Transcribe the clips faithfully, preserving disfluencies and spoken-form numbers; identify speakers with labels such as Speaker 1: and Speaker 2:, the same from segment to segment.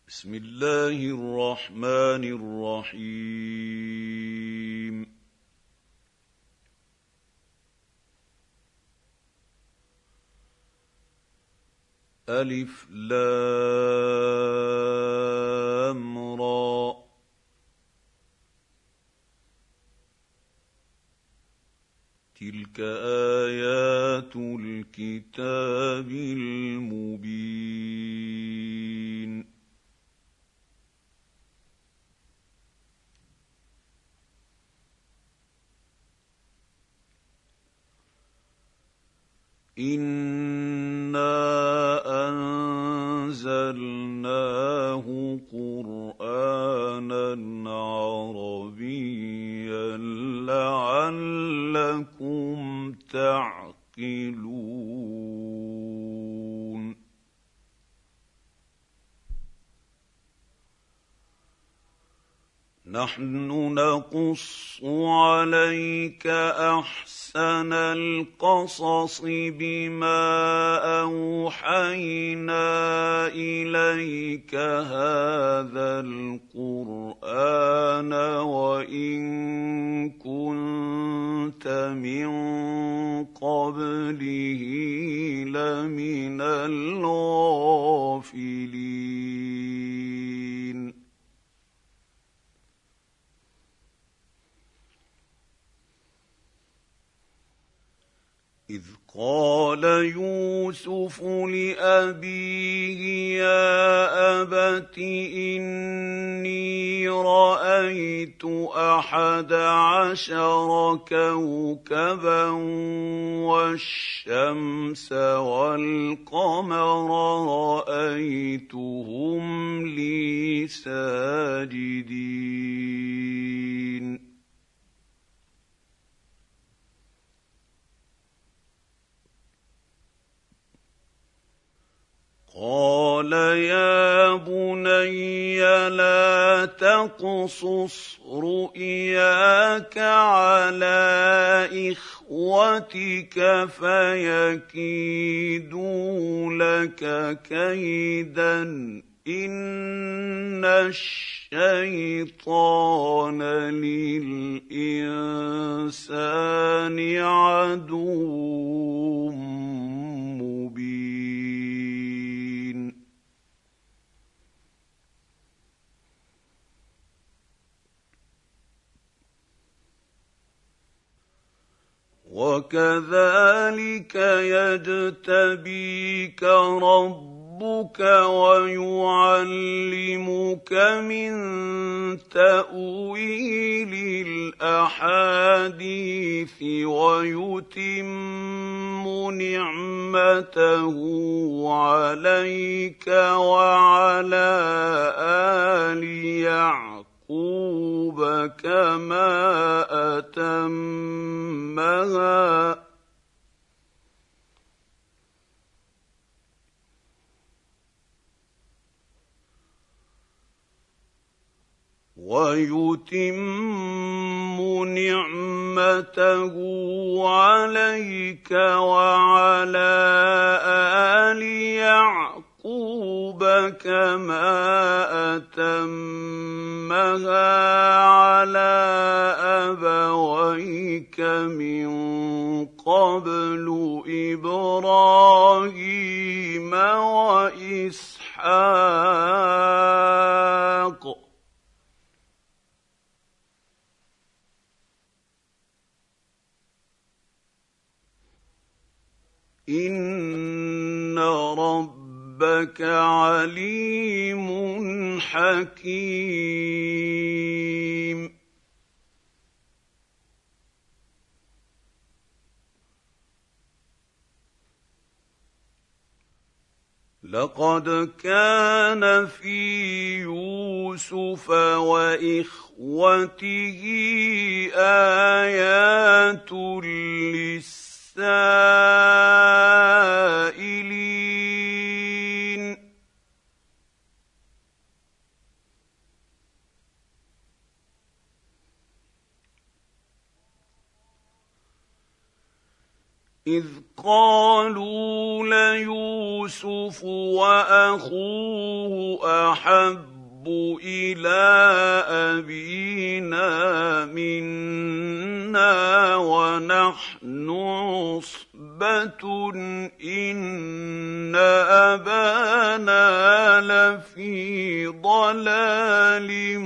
Speaker 1: بسم الله الرحمن الرحيم. ألف لام را تلك آيات الكتاب المبين. إنا أنزلناه قرآنا عربيا لعلكم تعقلون. نحن نقص عليك أحسن القصص بما أوحينا إليك هذا القرآن وإن كنت من قبله لمن الغافلين. إذ قال يوسف لأبيه يا أبت إني رأيت أحد عشر كوكبا والشمس والقمر رأيتهم لي ساجدين. قال يا بني لا تقصص رؤياك على إخوتك فيكيدوا لك كيدا إن الشيطان للإنسان عدو مبين. وكذلك يجتبيك ربك ويعلمك من تأويل الأحاديث ويتم نعمته عليك وعلى آل يعقوب كما أتمها ويتم نعمته عليك وعلى آل يعقوب كما أتمها على أبويك من قبل إبراهيم وإسحاق إن ربك عليم حكيم. لقد كان في يوسف وإخوته آيات للسائلين. إذ قالوا ليوسف وأخوه أحب إلى أبينا منا ونحن عصبة إن أبانا لفي ضلال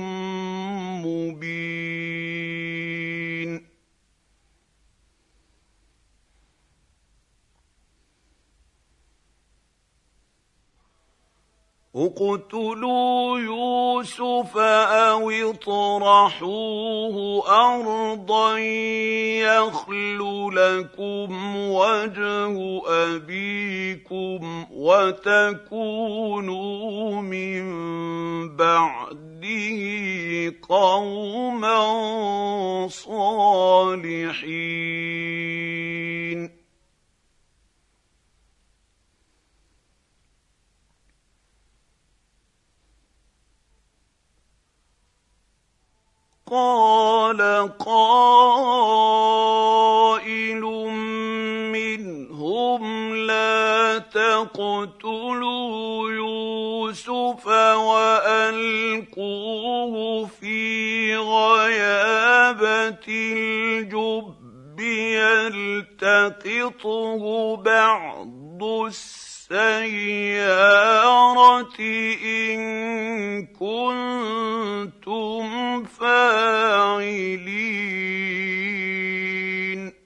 Speaker 1: مبين اقتلوا يوسف أو اطرحوه أرضا يخل لكم وجه أبيكم وتكونوا من بعده قوما صالحين قال قائل منهم لا تقتلوا يوسف وألقوه في غيابة الجب يلتقطه بعض السيارة إن كنتم فاعلين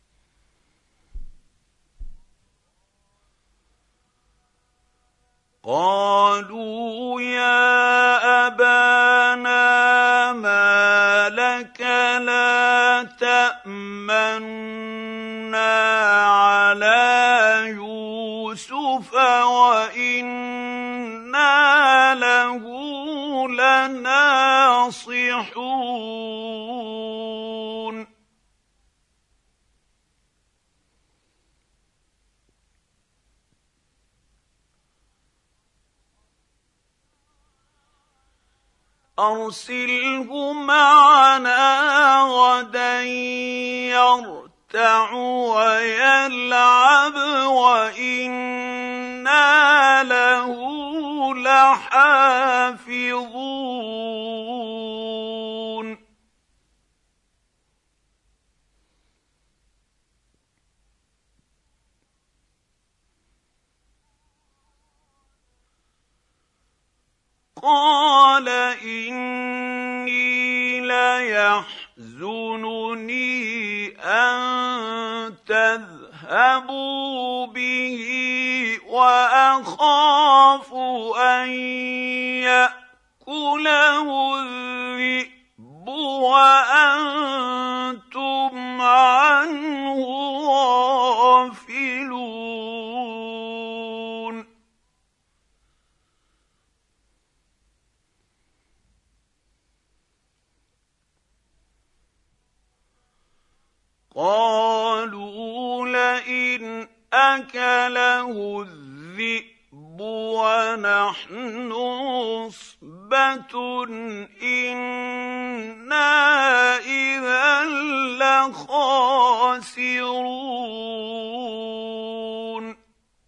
Speaker 1: قالوا يا أبانا ما لك لا تأمنا على يوسف وإنا له لناصحون أرسله معنا غدا يرتع ويلعب وإنا له لحافظون قال إني ليحزنني أن تذهبوا به وأخاف أن يأكله الذئب وأنتم عنه غافلون قالوا لئن أكله الذئب ونحن عصبة إنا إذا لخاسرون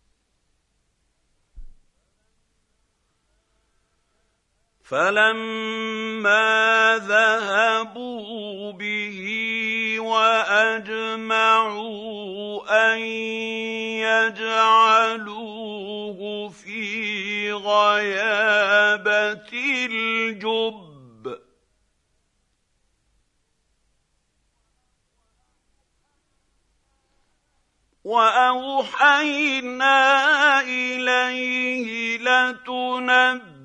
Speaker 1: فلما ذهبوا به وأجمعوا أن يجعلوه في غيابة الجب وأوحينا إليه لتنبئنهم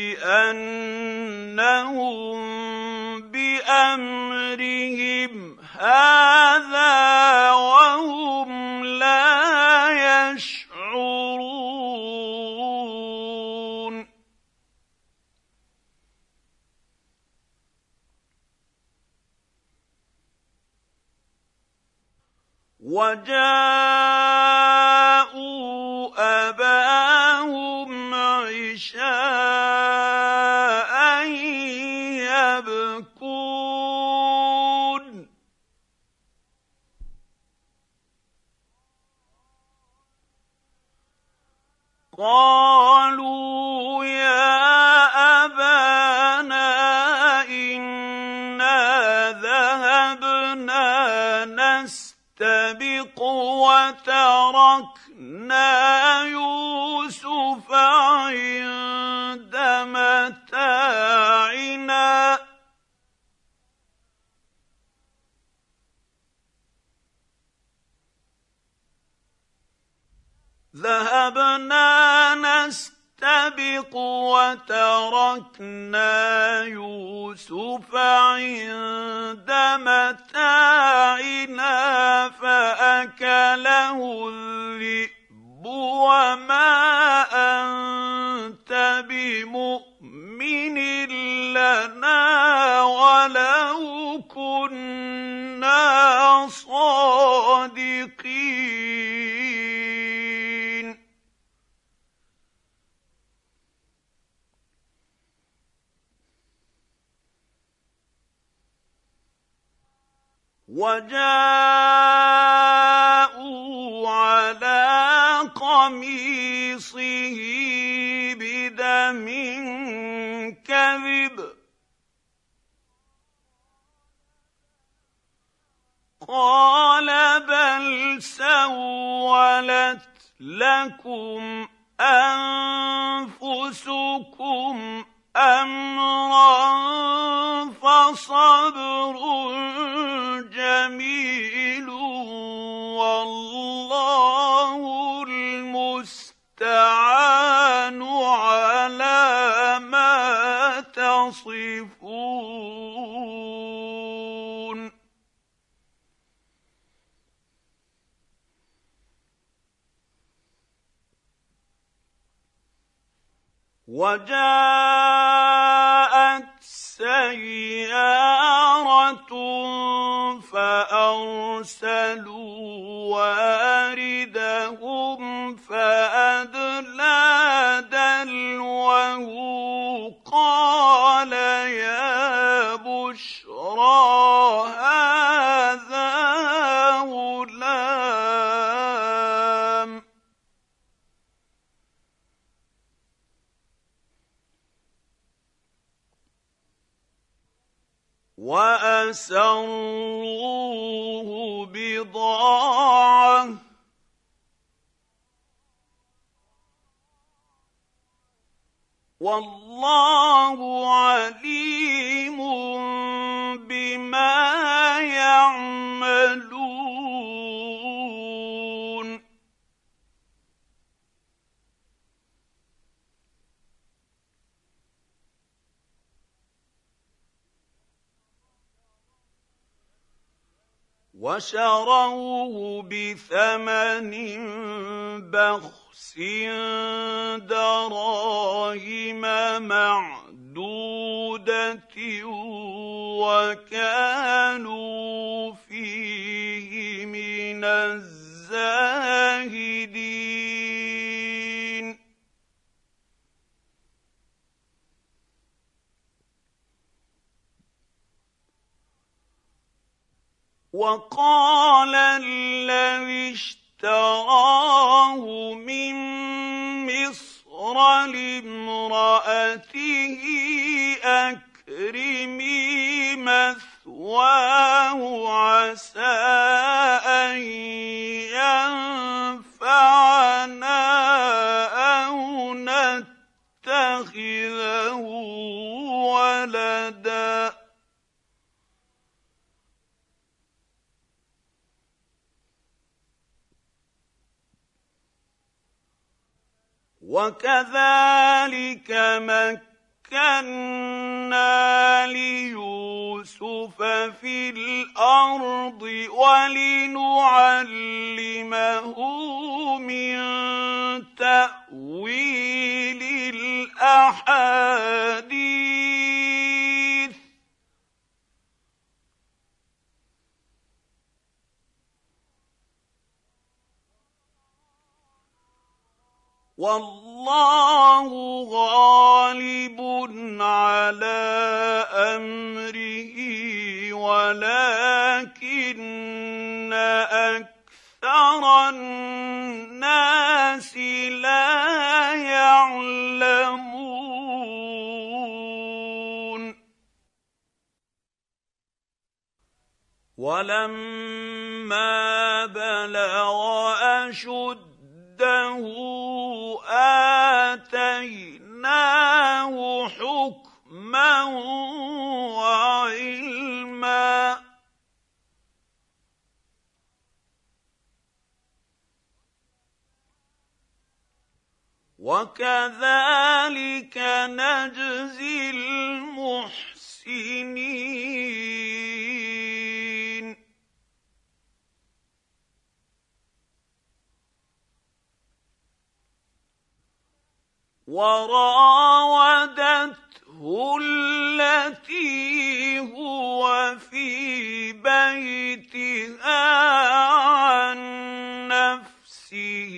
Speaker 1: بأمرهم هذا وهم لا يشعرون وجاءوا أباهم عشاء يبكون قالوا يا أبانا إنا ذهبنا نستبق وتركنا يوسف عند متاعنا ذهبنا نستبق وتركنا يوسف عند متاعنا فأكله الذئب وما أنت بمؤمن لنا ولو كنا صادقين وجاءوا على قميصه بدم كذب قال بل سولت لكم أنفسكم أمرا فصبر جميل والله المستعان على ما تصفون وجاءت سيارة فأرسلوا واردهم فأدلى دلوه قال يا بشرى هذا غلام وأسروه بضاعة والله عليم بما يعملون وشروه بثمن بخس دراهم معدودة وكانوا فيه من الزاهدين وقال الذي اشتراه من مصر لامرأته أكرمي مثواه عسى أن ينفعنا أو نتخذه ولدا وكذلك مكنا ليوسف في الأرض ولنعلمه من تأويل الأحاديث والله غالب على أمره ولكن أكثر الناس لا وَلَمَّا بَلَغَ أَشُدَّهُ آتَيْنَاهُ حُكْمًا وَعِلْمًا ۚ وَكَذَٰلِكَ نَجْزِي الْمُحْسِنِينَ. وَرَاوَدَتْهُ الَّتِي هُوَ فِي بَيْتِهَا عَن نَّفْسِهِ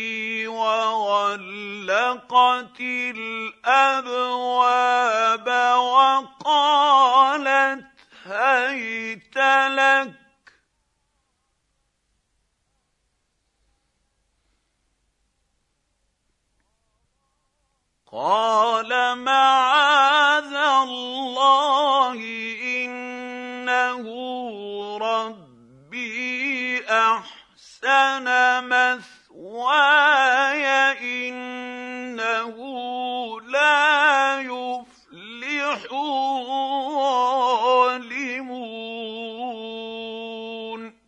Speaker 1: وَغَلَّقَتِ الْأَبْوَابَ وَقَالَتْ هَيْتَ لَكَ ۚ قَالَ مَعَاذَ اللَّهِ إِنَّهُ رَبِّي أَحْسَنَ مَثْوَايَ إِنَّهُ لَا يُفْلِحُ الظَّالِمُونَ.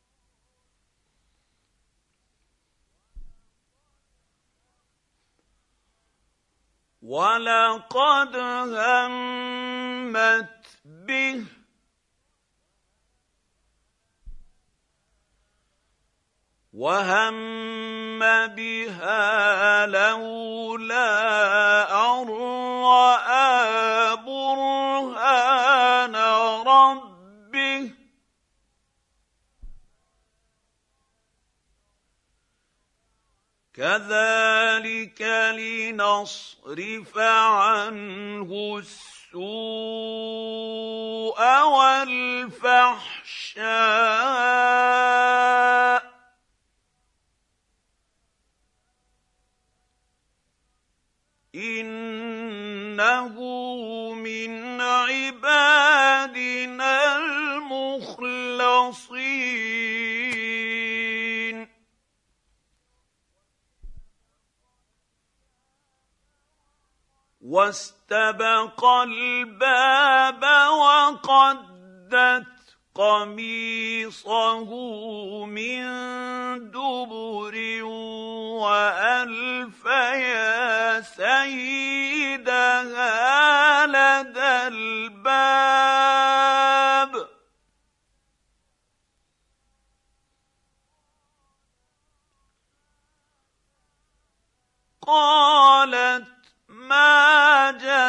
Speaker 1: وَلَقَدْ هَمَّتْ بِهِ وَهَمَّ بِهَا لَوْلَا أَن رَّأَىٰ بُرْهَانَ رَبِّهِ ۚ كَذَٰلِكَ لِنَصْرِفَ عَنْهُ السُّوءَ وَالْفَحْشَاءَ ۚ إِنَّهُ مِنْ عِبَادِنَا الْمُخْلَصِينَ. وَاسْتَبَقَ الْبَابَ وَقَدَّتْ قَمِيصَهُ مِن دُبُرٍ وَأَلْفَ يَا سَيِّدَهَا لَدَى الْبَابِ ۚ قَالَتْ مَا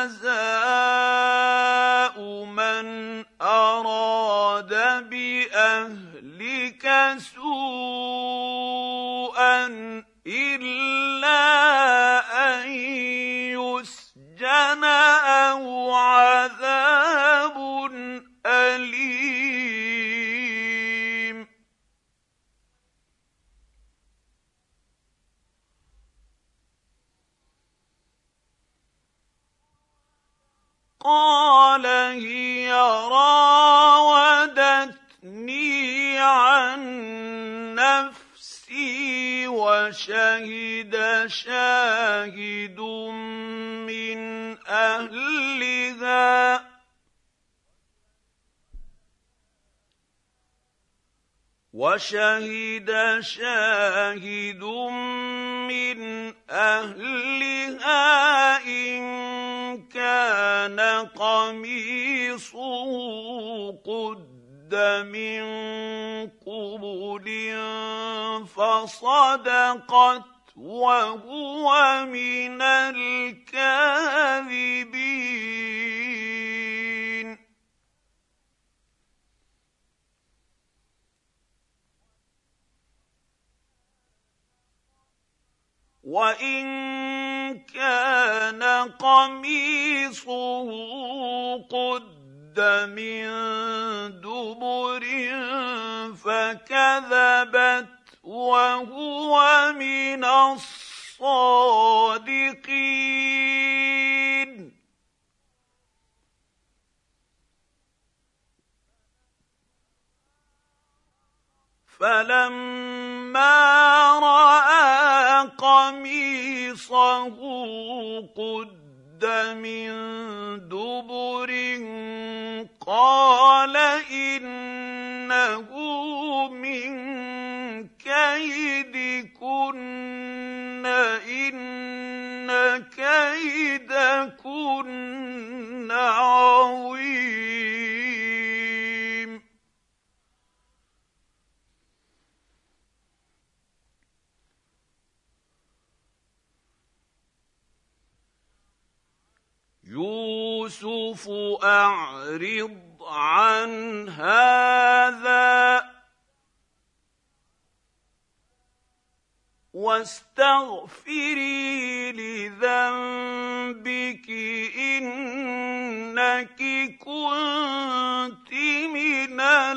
Speaker 1: جَزَاءُ مَنْ أَرَادَ بِأَهْلِكَ سُوءًا إِلَّا أَن يُسْجَنَ أَوْ عَذَابٌ أَلِيمٌ. قَالَ هِيَ رَاوَدَتْنِي عَن نَّفْسِي وَشَهِدَ شَاهِدٌ مِّنْ أَهْلِهَا وَشَهِدَ شَاهِدٌ مِّنْ أَهْلِهَا إِن كَانَ قَمِيصُهُ قُدَّ مِن قُبُلٍ فَصَدَقَتْ وَهُوَ مِنَ الْكَاذِبِينَ. وَإِن كَانَ قَمِيصُهُ قُدَّ مِن دُبُرٍ فَكَذَبَتْ وَهُوَ مِنَ الصَّادِقِينَ. فلما رأى قميصه قد من دبر قال إنه من كيدكن إن كيدكن عظيم. يوسف أعرض عن هذا واستغفري لذنبك إنك كنت من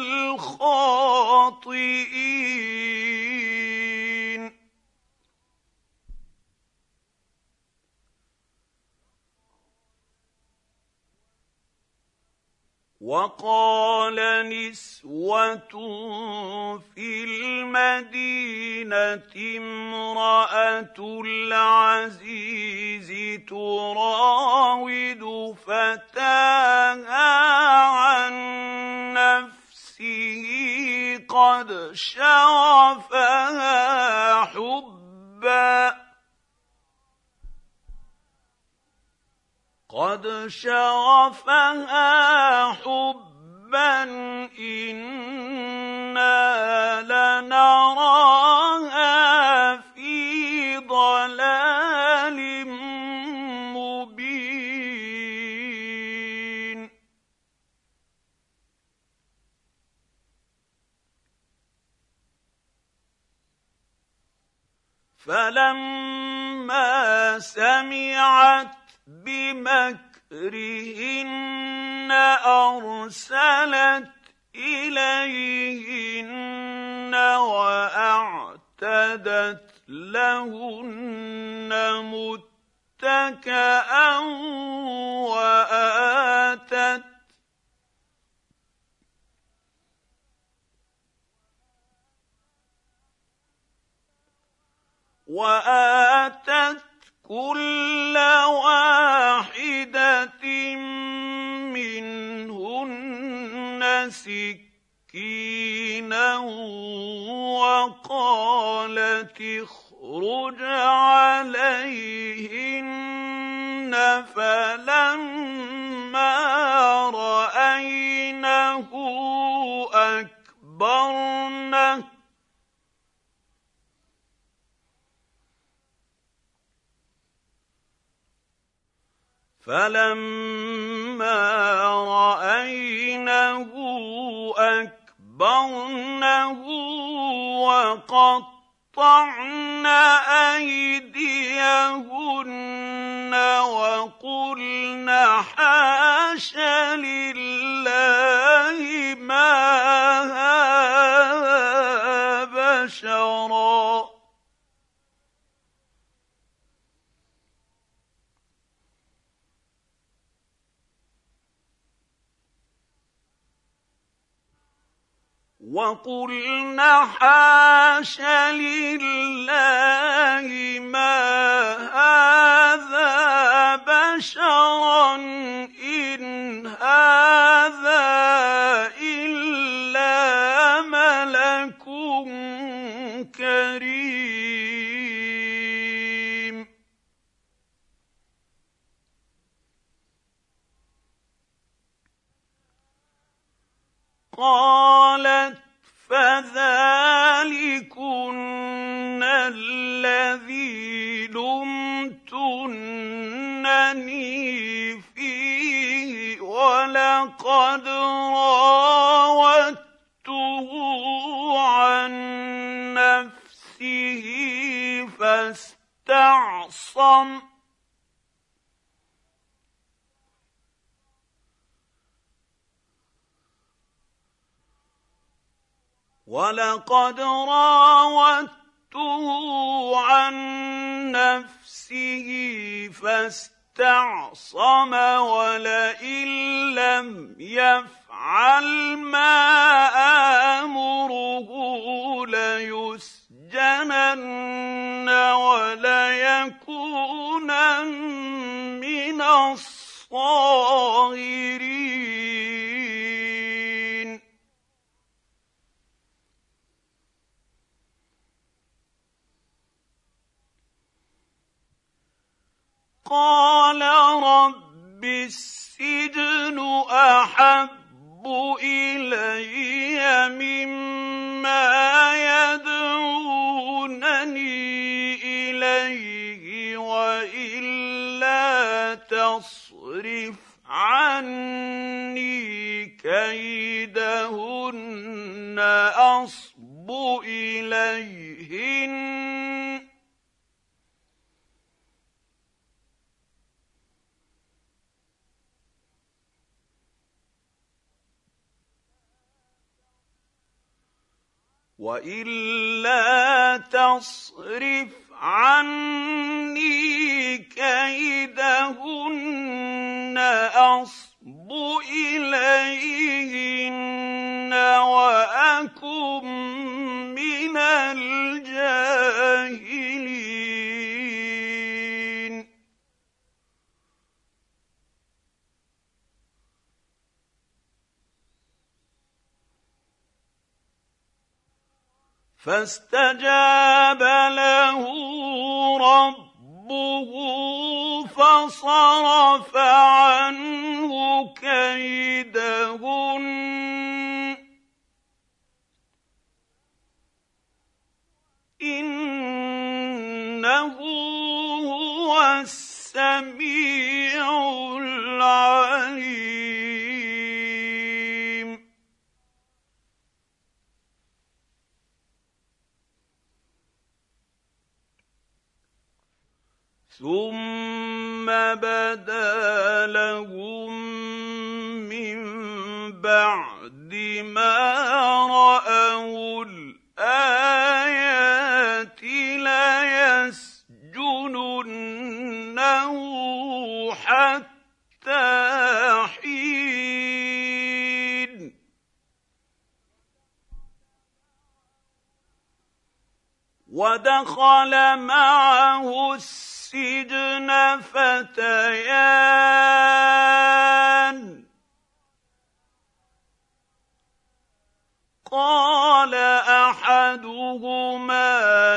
Speaker 1: الخاطئين. وقال نسوة في المدينة امرأة العزيز تراود فتاها عن نفسه قد شغفها حبا قد شغفها حبا إنا لنراها في ضلال مبين. فلما سمعت بمكرهن أرسلت إليهن وأعتدت لهن متكئا وآتت وآتت كل واحدة منهن سكينا وقالت اخرج عليهن فلما رأينه أكبرنه فلما رأينه أكبرنه وقطعن أيديهن وقلن حاش لله ما هذا بشرا وقلن حاش لله ما هذا بشرا إن هذا إلا ملك كريم. قالت فذلكن الذي لمتنني فيه ولقد راودته عن نفسه فاستعصم ولقد راودته عن نفسه فاستعصم اسْتَعْصَمَ وَلَئِن لَّمْ يَفْعَلْ مَا آمُرُهُ لَيُسْجَنَنَّ وَلَيَكُونًا مِّنَ الصَّاغِرِينَ. قَالَ رَبِّ السِّجْنُ أَحَبُّ إِلَيَّ مِمَّا يَدْعُونَنِي إِلَيْهِ وَإِلَّا تَصْرِفْ عَنِّي كَيْدَهُنَّ أَصْبُ إِلَيْهِنَّ وَإِلَّا تَصْرِفْ عَنِّي كَيْدَهُنَّ أَصْبُ إِلَيْهِنَّ وَأَكُن مِّنَ الْجَاهِلِينَ. فَاسْتَجَابَ لَهُ رَبُّهُ فَصَرَفَ عَنْهُ كَيْدَهُنَّ ۚ إِنَّهُ هُوَ السَّمِيعُ الْعَلِيمُ. ثُمَّ بَدَا لَهُم مِّن بَعْدِ مَا رَأَوُا الْآيَاتِ لَيَسْجُنُنَّهُ حَتَّىٰ حِينٍ. وَدَخَلَ مَعَهُ السِّجْنَ فَتَيَانِ ۖ قَالَ أَحَدُهُمَا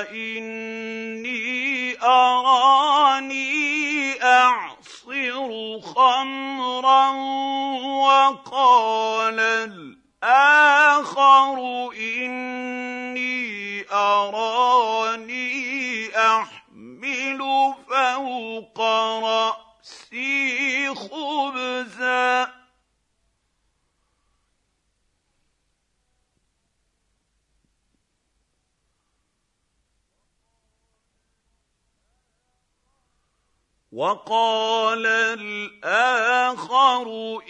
Speaker 1: إِنِّي أَرَانِي أَعْصِرُ خَمْرًا، وَقَالَ الْآخَرُ إِنِّي أَرَانِي أَحْمِلُ فَوْقَ رَأْسِي خُبْزًا. وَقَالَ الْآخَرُ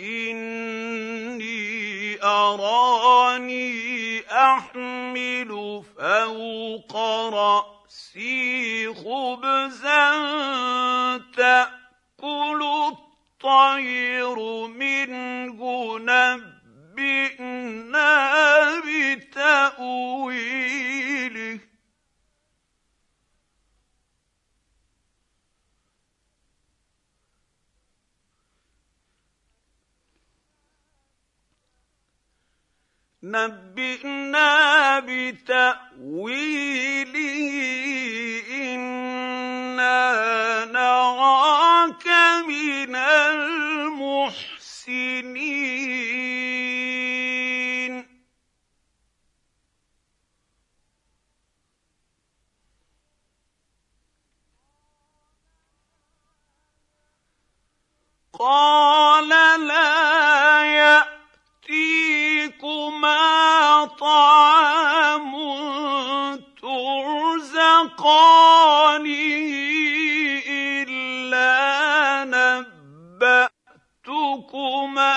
Speaker 1: إِنِّي أَرَانِي أَحْمِلُ فَوْقَ رَأْسِي خُبْزًا تَأْكُلُ الطَّيْرُ مِنْهُ ۖ نَبِّئْنَا بِتَأْوِيلِهِ. نَبِّئْنَا بِتَأْوِيلِهِ إِنَّا نَرَاكَ مِنَ الْمُحْسِنِينَ. قَالَ لَا يَأْتِيكُمَا طَعَامٌ تُرْزَقَانِهِ إِلَّا نَبَّأْتُكُمَا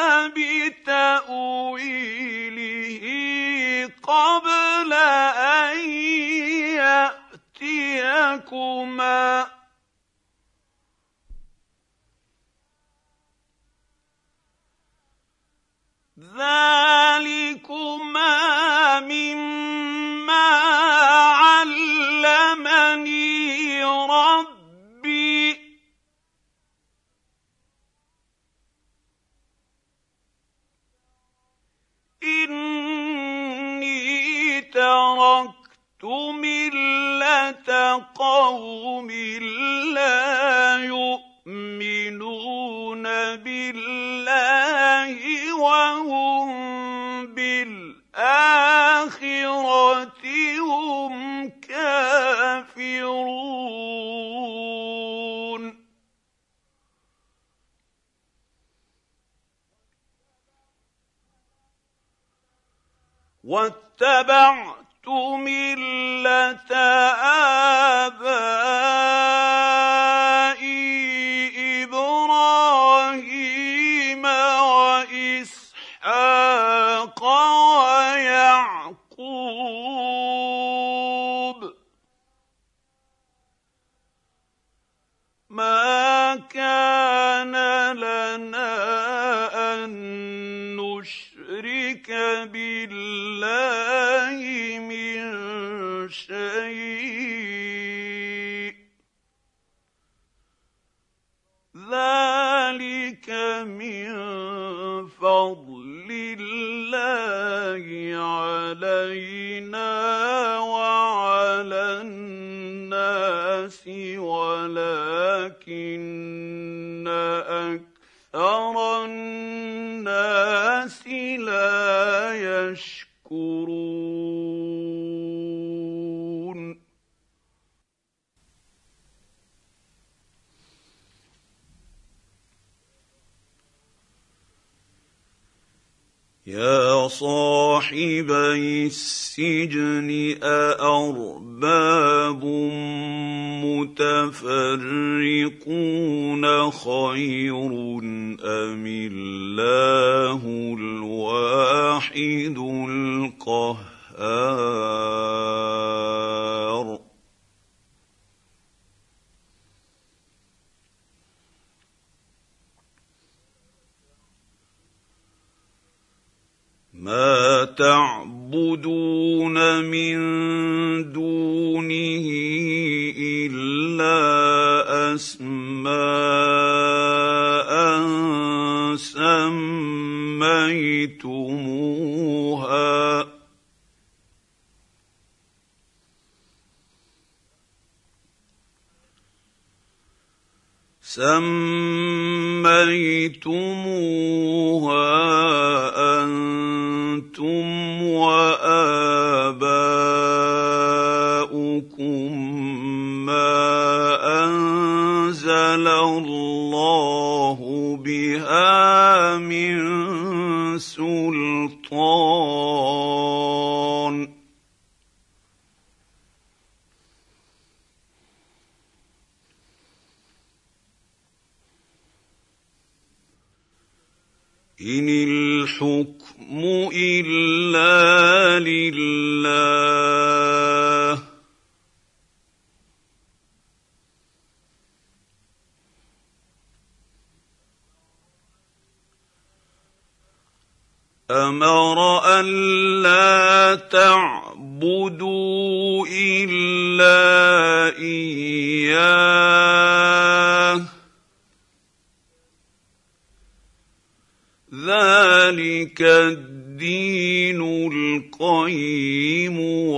Speaker 1: بِتَأْوِيلِهِ قَبْلَ أَن يَأْتِيَكُمَا ۚ قوم لا يؤمنون بالله وهم بالآخرة هم كافرون. واتبعت ملة آبائي إبراهيم وإسحاق ويعقوب ما كان لنا أن نشرك بالله من شيء ذلك من فضل الله علينا وعلى الناس ولكن أكثر الناس لا يشكرون. يا صاحبي السجن أأرباب متفرقون خير أم الله الواحد القهار. ما تعبدون من دونه إلا أسماء سميتموها سميتموها أنتم وآباؤكم ما أنزل الله بها من سلطان إن الحكم إلا لله أمر ألا تعبدوا إلا إياه ذلك الدين القيم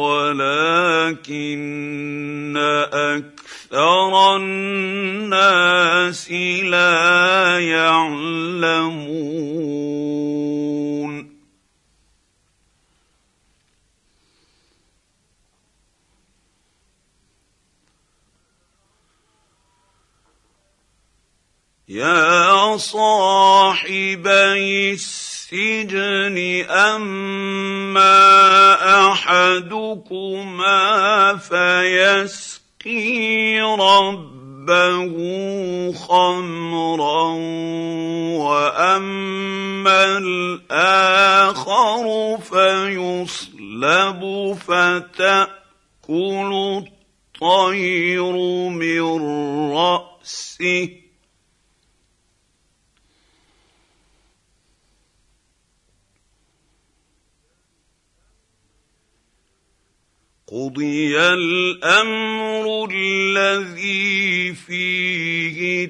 Speaker 1: ولكن أكثر الناس لا يعلمون. يا صاحبي السجن أما أحدكما فيسقي ربه خمرا وأما الآخر فيصلب فتأكل الطير من رأسه قضي الأمر الذي فيه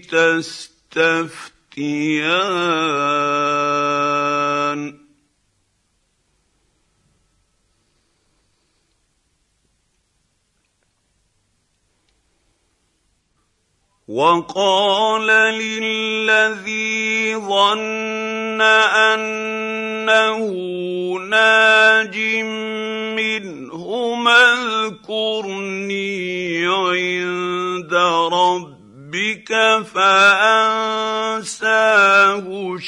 Speaker 1: تستفتيان وقال للذي ظن أنه ناج منهما اذكرني عند ربك فأنساه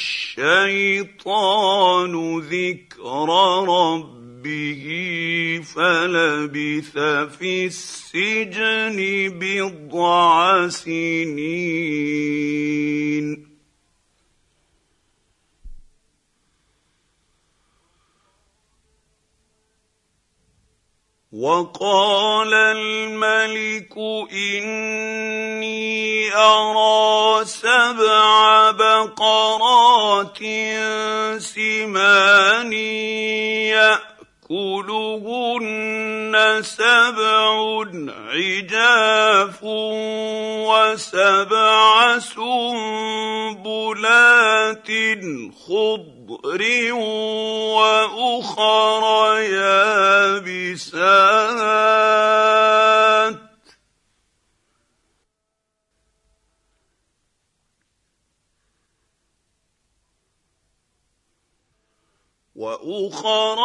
Speaker 1: الشيطان ذكر ربه فلبث في السجن بضع سنين. وقال الملك إني أرى سبع بقرات سمان يأكلهن سبع عجاف وسبع سنبلات خضر وأخر يابسات وأخر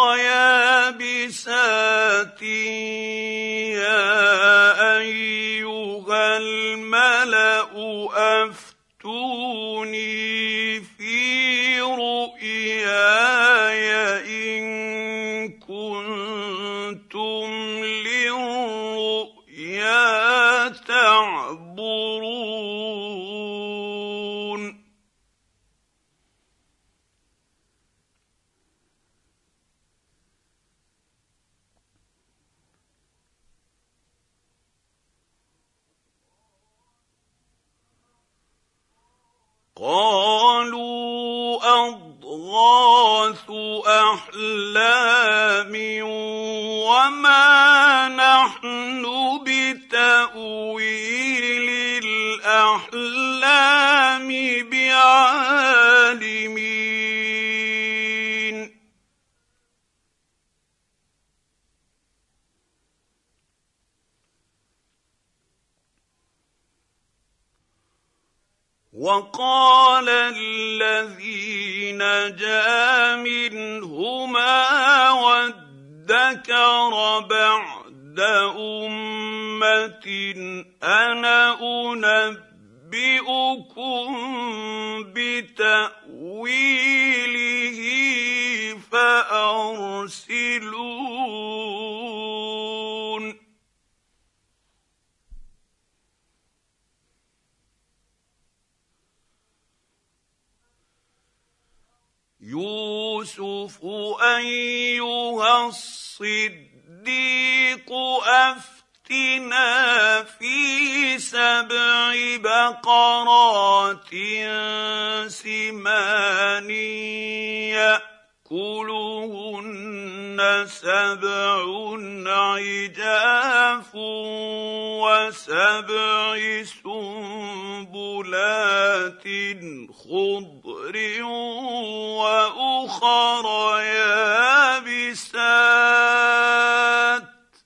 Speaker 1: يابسات يا أيها الملأ أفتوني في رؤياي إن كنتم للرؤيا تعبرون. قالوا أضغاث أحلام وما نحن بتأويل الأحلام بعالمين. وقال الذي نجا منهما وادكر بعد أمة أنا أنبئكم بتأويله فأرسلون. يوسف أيها الصديق أفتنا في سبع بقرات سمان يأكلهن سبع عجاف وسبع سنبلات خضر وأخر يابسات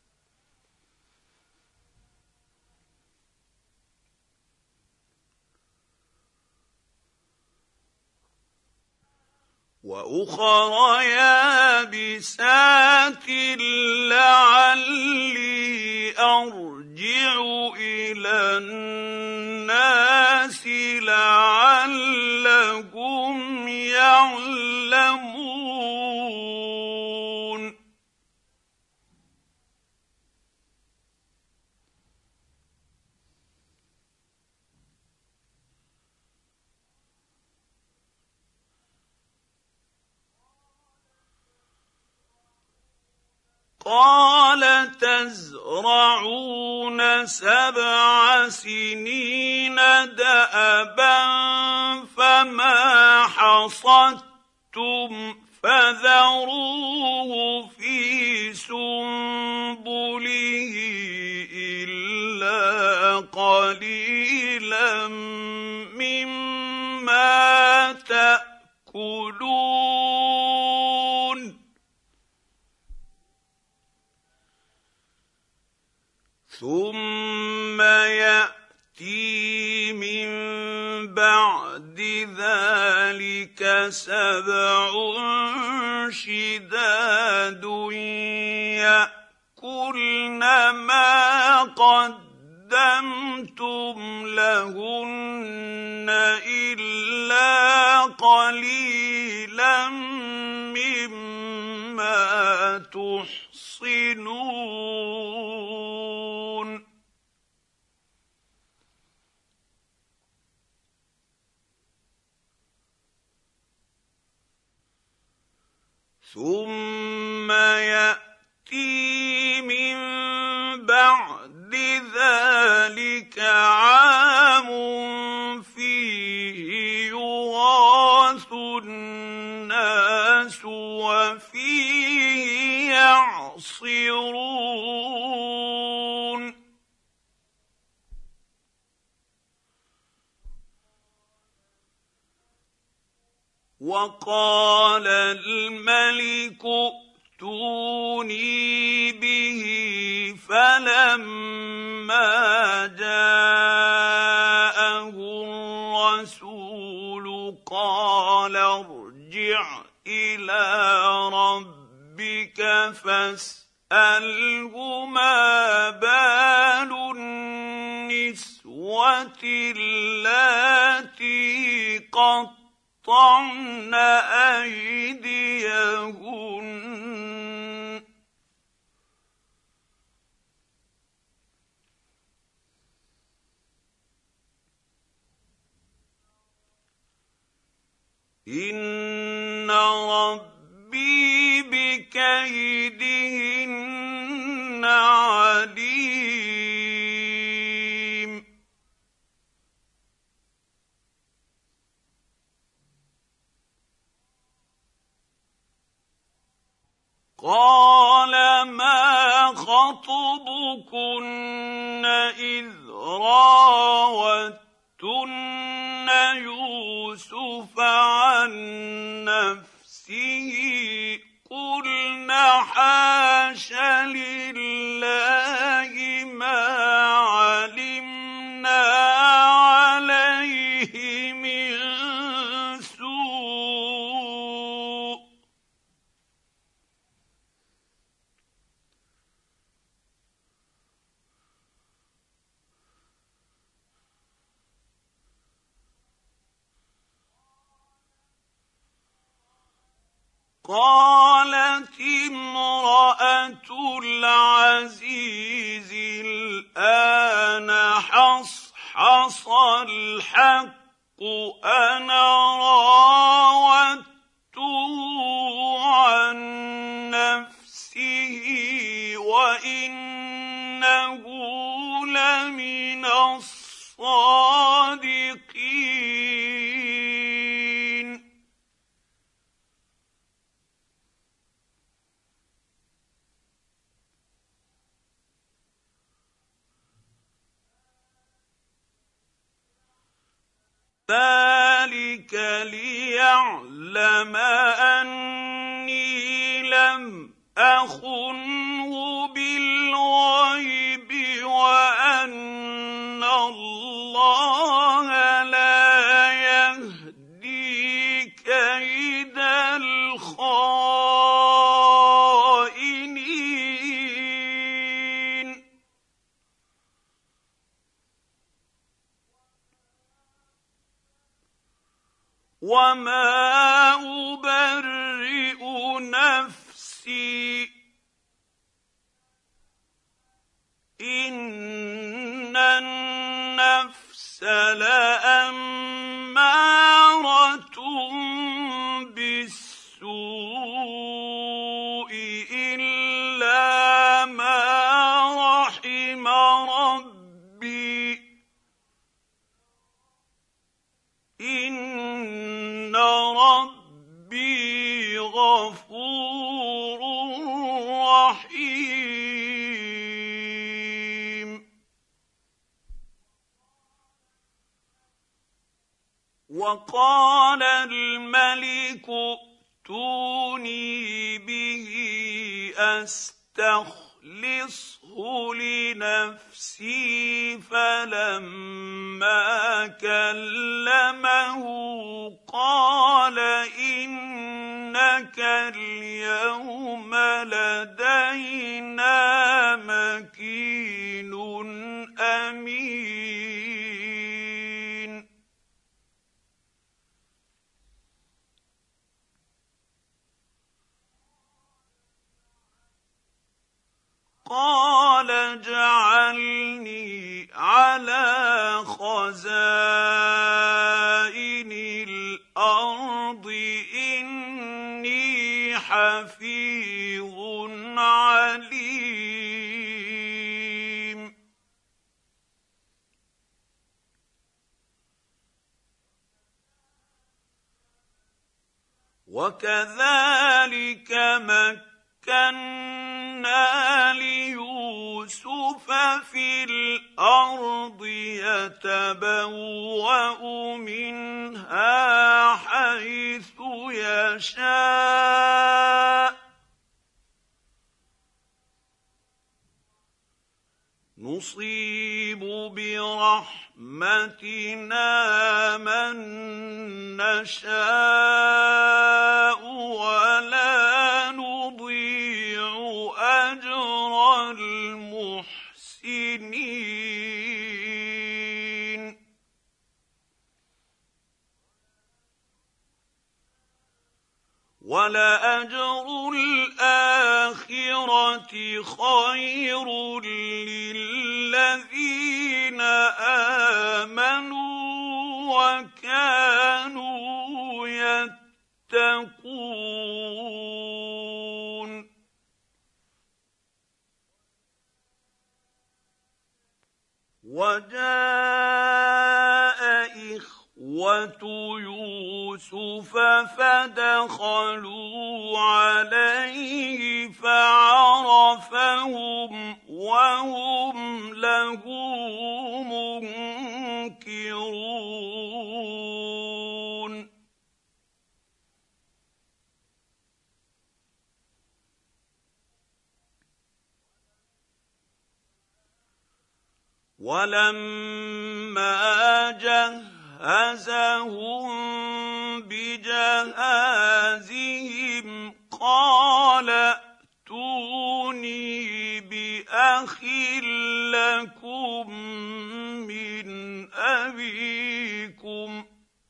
Speaker 1: وأخر يابسات لعلي أرجع إلى الناس لعلهم يعلمون. قال تزرعون سبع سنين دأبا فما حصدتم فذروه في سنبله إلا قليلا مما تأكلون. ثم يأتي ياتي من بعد ذلك سبع شداد ياكلن ما قدمتم لهن الا قليلا مما تحصنون ثم ياتي من بعد ذلك عام فيه يغاث الناس وفيه يعصرون وقال الملك ائتوني به فلما جاءه الرسول قال ارجع إلى ربك فاسأله ما بال النسوة اللاتي قطعن أيديهن إن ربي بكيدهن عليم قال ما خطبكن إذ راوتن يوسف عن نفسه قلنا حاش لله ما علمنا عليه من سوء قالت امرأة العزيز الآن حصحص الحق أنا راودته عن نفسه وإنه لمن الصادقين ذلك ليعلم أني لم أخنه بالغيب وأن الله لا يهدي كيد الخائنين وما أبرئ نفسي إن النفس لأمارة بالسوء إلا ما رحم ربي إن ربي غفور رحيم وقال الملك ائتوني به أستخلصه استخلصه لنفسي فلما كلمه قال إنك اليوم لدينا مكين أمين. قال اجعلني على خزائن الأرض إني حفيظ عليم. وكذلك مكنا ليوسف في الأرض يتبوأ منها حيث يشاء نصيب برحمتنا من نشاء ولا نضيع أجر المحسنين. ولأجر الآخرة خير للذين آمنوا وكانوا يتقون. وجاء إخوة يوسف فدخلوا عليه فعرفهم وهم له منكرون. ولما جهزهم بجهازهم قال ائتوني بأخ لكم من أبيكم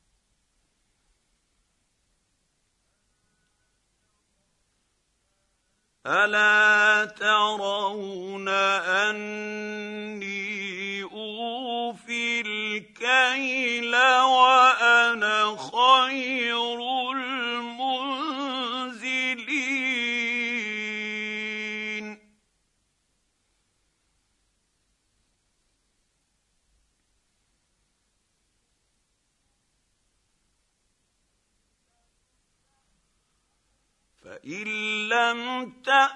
Speaker 1: ألا ترون أني أوفي الكيل وأنا خير المنزلين. فإن لم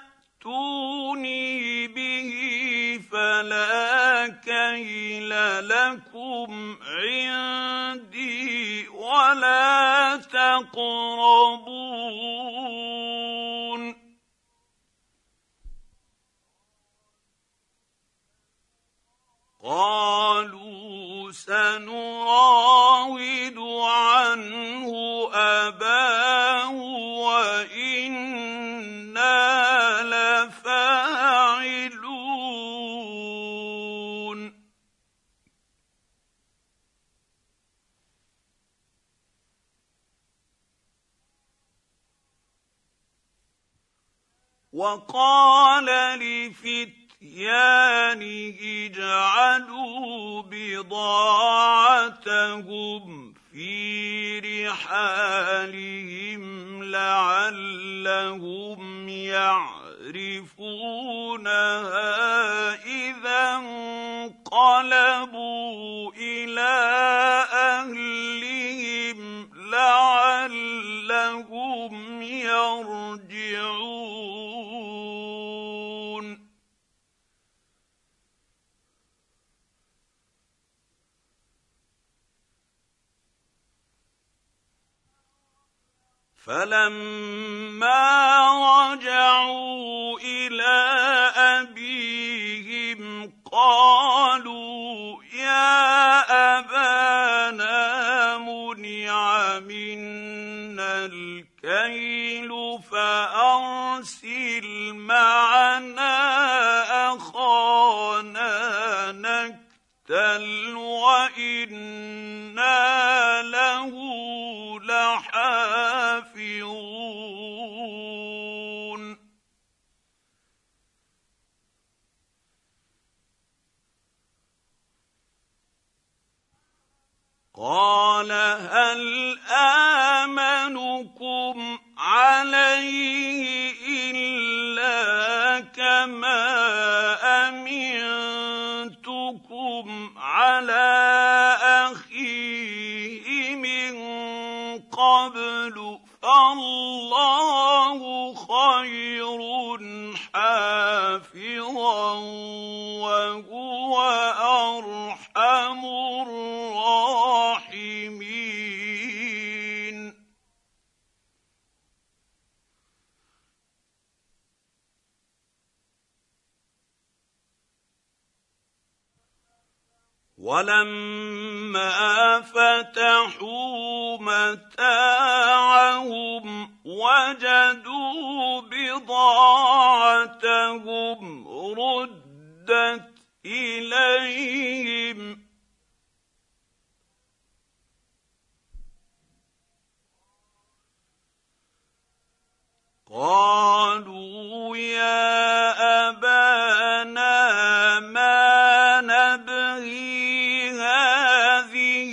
Speaker 1: تأتوني به فلا كيل لكم عندي ولا تقربون. قالوا سنراود عنه أباه وإنا لفاعلون. وقال لفتيانه اجعلوا بضاعتهم في رحالهم لعلهم يعرفونها إذا انقلبوا إلى أهلهم لعلهم يرجعون. فلما رجعوا إلى أبيهم وإنا له لحافظون قال هل آمنكم عليه إلا كما أمنتكم على أخيه من قبل فالله خير حافظا وهو أرحم الراحمين ولما فتحوا متاعهم وجدوا بضاعتهم ردت إليهم قالوا يا أبانا ما نبغي هذه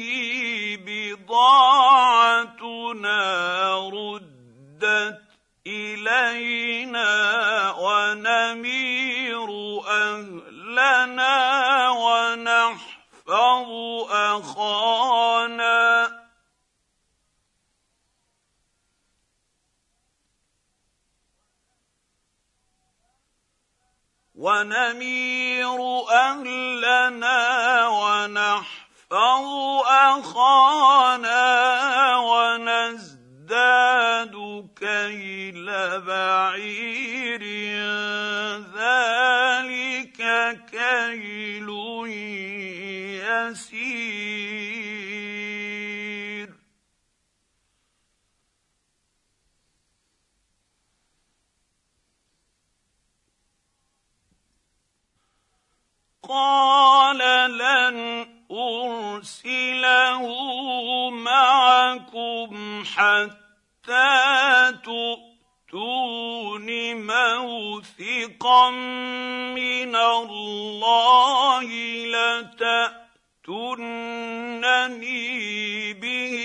Speaker 1: بضاعتنا ردت إلينا ونمير أهلنا ونحفظ أخانا ونمير أهلنا ونحفظ أخانا ونزداد كيل بعير ذلك كيل يسير قال لن أرسله معكم حتى تؤتون موثقا من الله لتأتونني به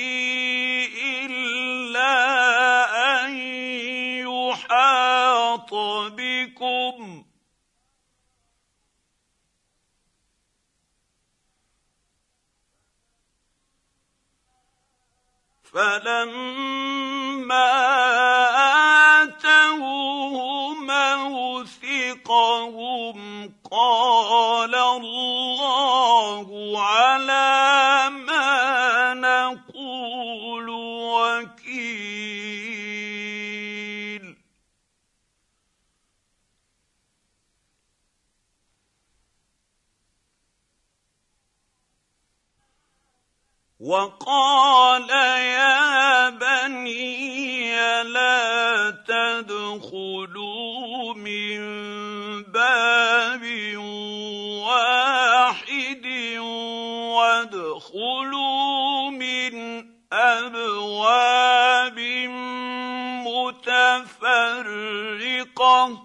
Speaker 1: إلا أن يحاط بكم فلما آتوه موثقهم قال الله على ما نقول وكيل وقال يا بني لا تدخلوا من باب واحد وادخلوا من أبواب متفرقة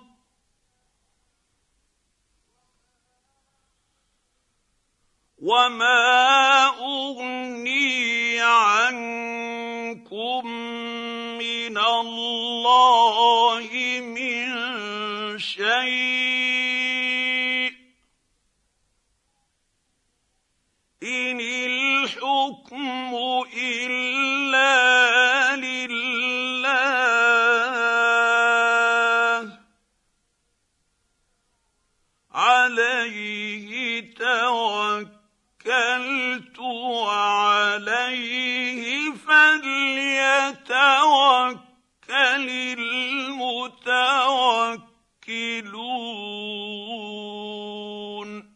Speaker 1: وما أغني عنكم من الله من شيء إن الحكم إلا لله عليه توكلت وعليه فليتوكل المتوكلون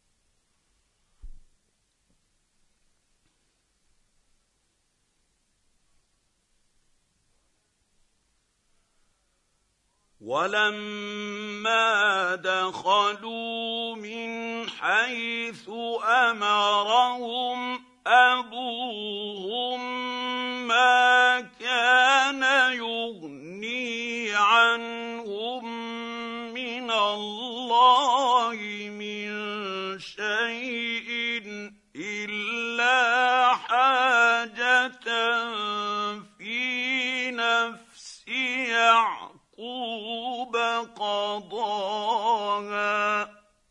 Speaker 1: ولما دخلوا من حيث أمرهم أبوهم ما كان يغني عنهم من الله من شيء إلا حاجة في نفس يعقوب قضاها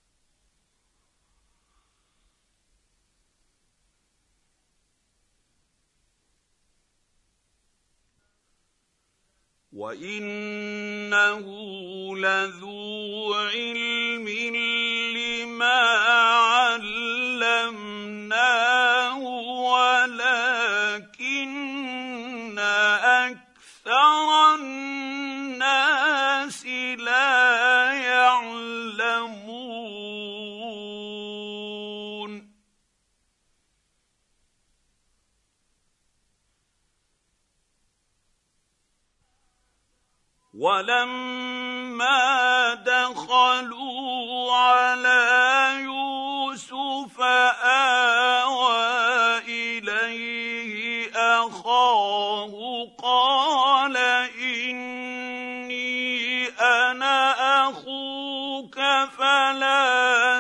Speaker 1: وإنه لذو علم لما علمناه ولكن أكثر الناس لا يعلمون ولما دخلوا على يوسف آوى إليه أخاه قال إني أنا أخوك فلا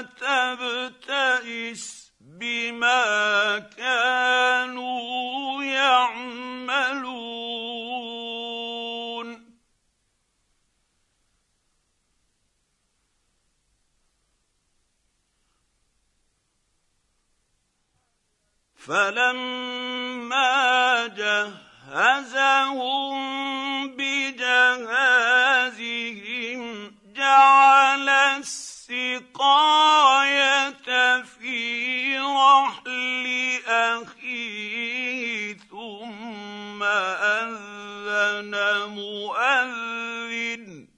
Speaker 1: تبتئس بما كانوا يعملون فلما جهزهم بجهازهم جعل السقاية في رحل أخيه ثم أذن مؤذن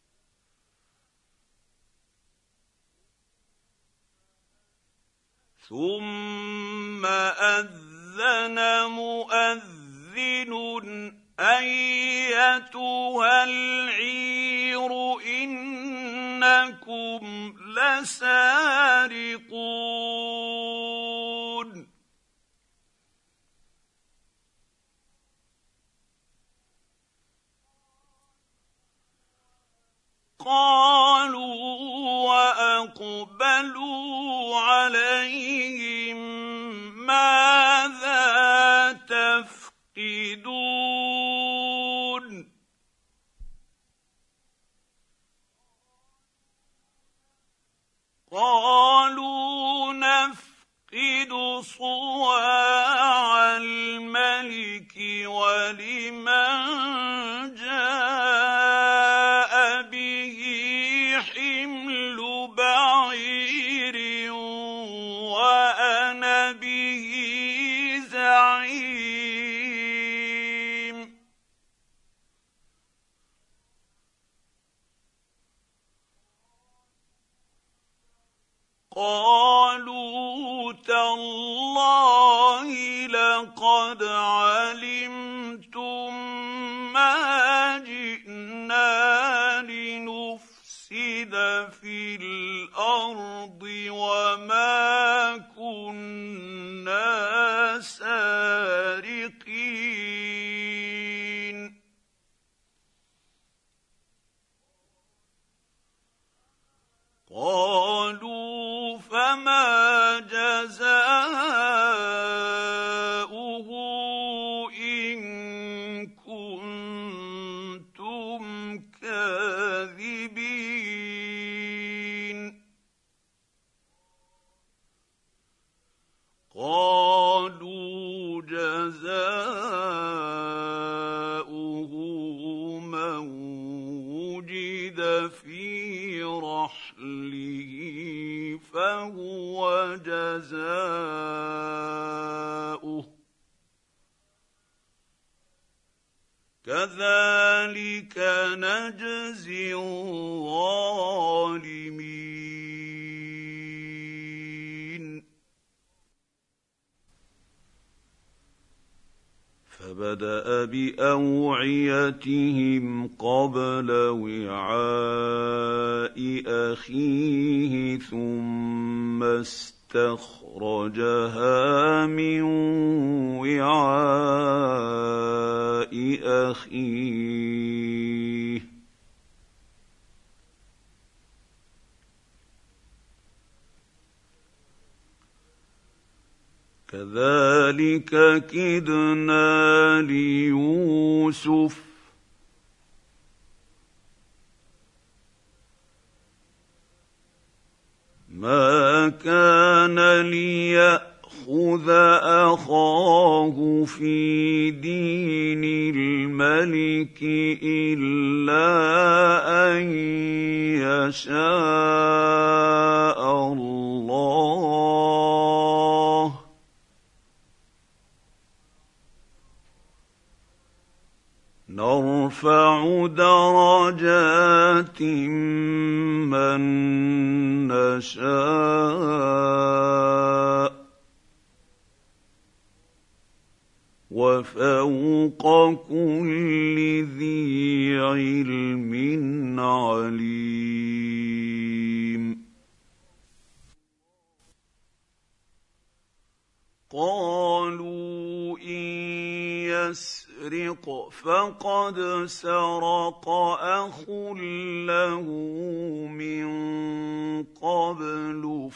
Speaker 1: ثم أذن مؤذن أيتها العير إنكم لسارقون قالوا وأقبلوا عليهم ماذا تفقدون قالوا نفقد صواع الملك ولمن جاء به حمل بعير وأنا به زعيم قالوا تالله لقد علمتم ما جئنا لنفسد في الأرض وما كنا سارقين قالوا فما جزاؤه إن كنتم كاذبين قالوا جزاؤه من وجد في رحله فهو جزاؤه كذلك نجزي الظالمين فبدأ بأوعيتهم قبل وعاء أخيه ثم استوى اسْتَخْرَجَهَا مِن وِعَاءِ أَخِيهِ كَذَٰلِكَ كِدْنَا لِيُوسُفَ مَا كَانَ لِيَأْخُذَ أَخَاهُ فِي دِينِ الْمَلِكِ إِلَّا أَن يَشَاءَ اللَّهُ ۚ نَرْفَعُ دَرَجَاتٍ مَّن نَّشَاءُ ۗ وَفَوْقَ كُلِّ ذِي عِلْمٍ عَلِيمٌ قَالُوا إِن يَسْرِقْ فَقَدْ سَرَقَ أَخٌ لَّهُ مِن قَبْلُ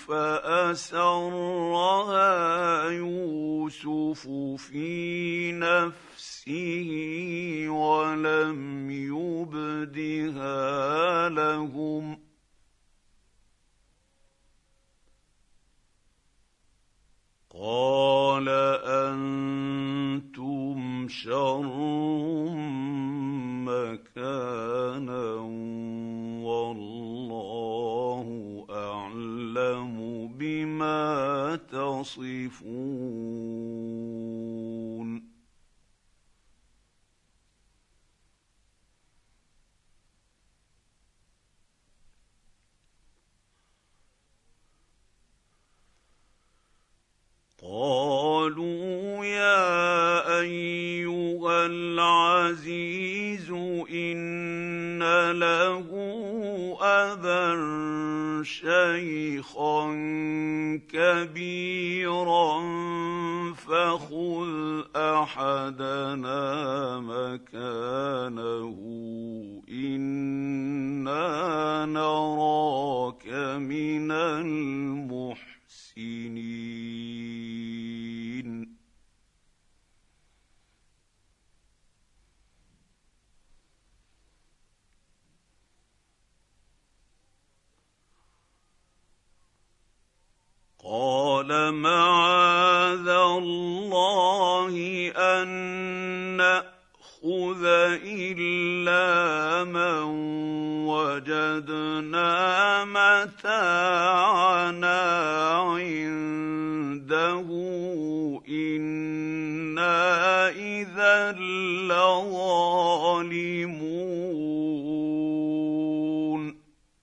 Speaker 1: فَأَسَرَّهَا يُوسُفُ فِي نَفْسِهِ وَلَمْ يُبْدِهَا لَهُمْ ۚ قَالَ أَنتُمْ شَرٌّ مَّكَانًا وَاللَّهُ أَعْلَمُ بِمَا تَصِفُونَ قَالُوا يَا أَيُّهَا الْعَزِيزُ إِنَّ لَهُ أَبًا شَيْخًا كَبِيرًا فَخُذْ أَحَدَنَا مَكَانَهُ إِنَّا نَرَاكَ مِنَ الْمُحْسِنِينَ قَالَ مَعَاذَ اللَّهِ أَن نَّأْخُذَ إِلَّا مَن وَجَدْنَا مَتَاعَنَا عِندَهُ إِنَّا إِذًا لَّظَالِمُونَ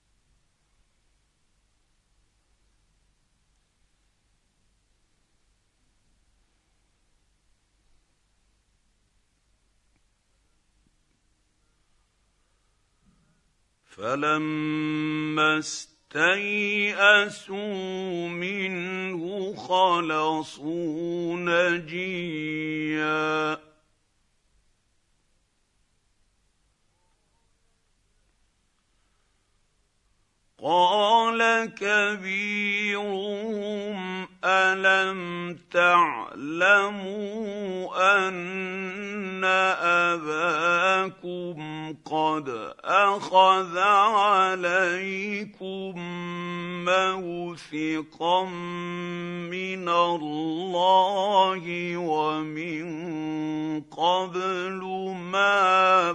Speaker 1: فَلَمَّا اسْتَيْأَسُوا مِنْهُ خَلَصُوا نَجِيًّا قَالَ كَبِيرُهُمْ أَلَمْ تَعْلَمُوا أَنَّ أَبَاكُمْ قَدْ أَخَذَ عَلَيْكُم مَّوْثِقًا مِّنَ اللَّهِ وَمِن قَبْلُ مَا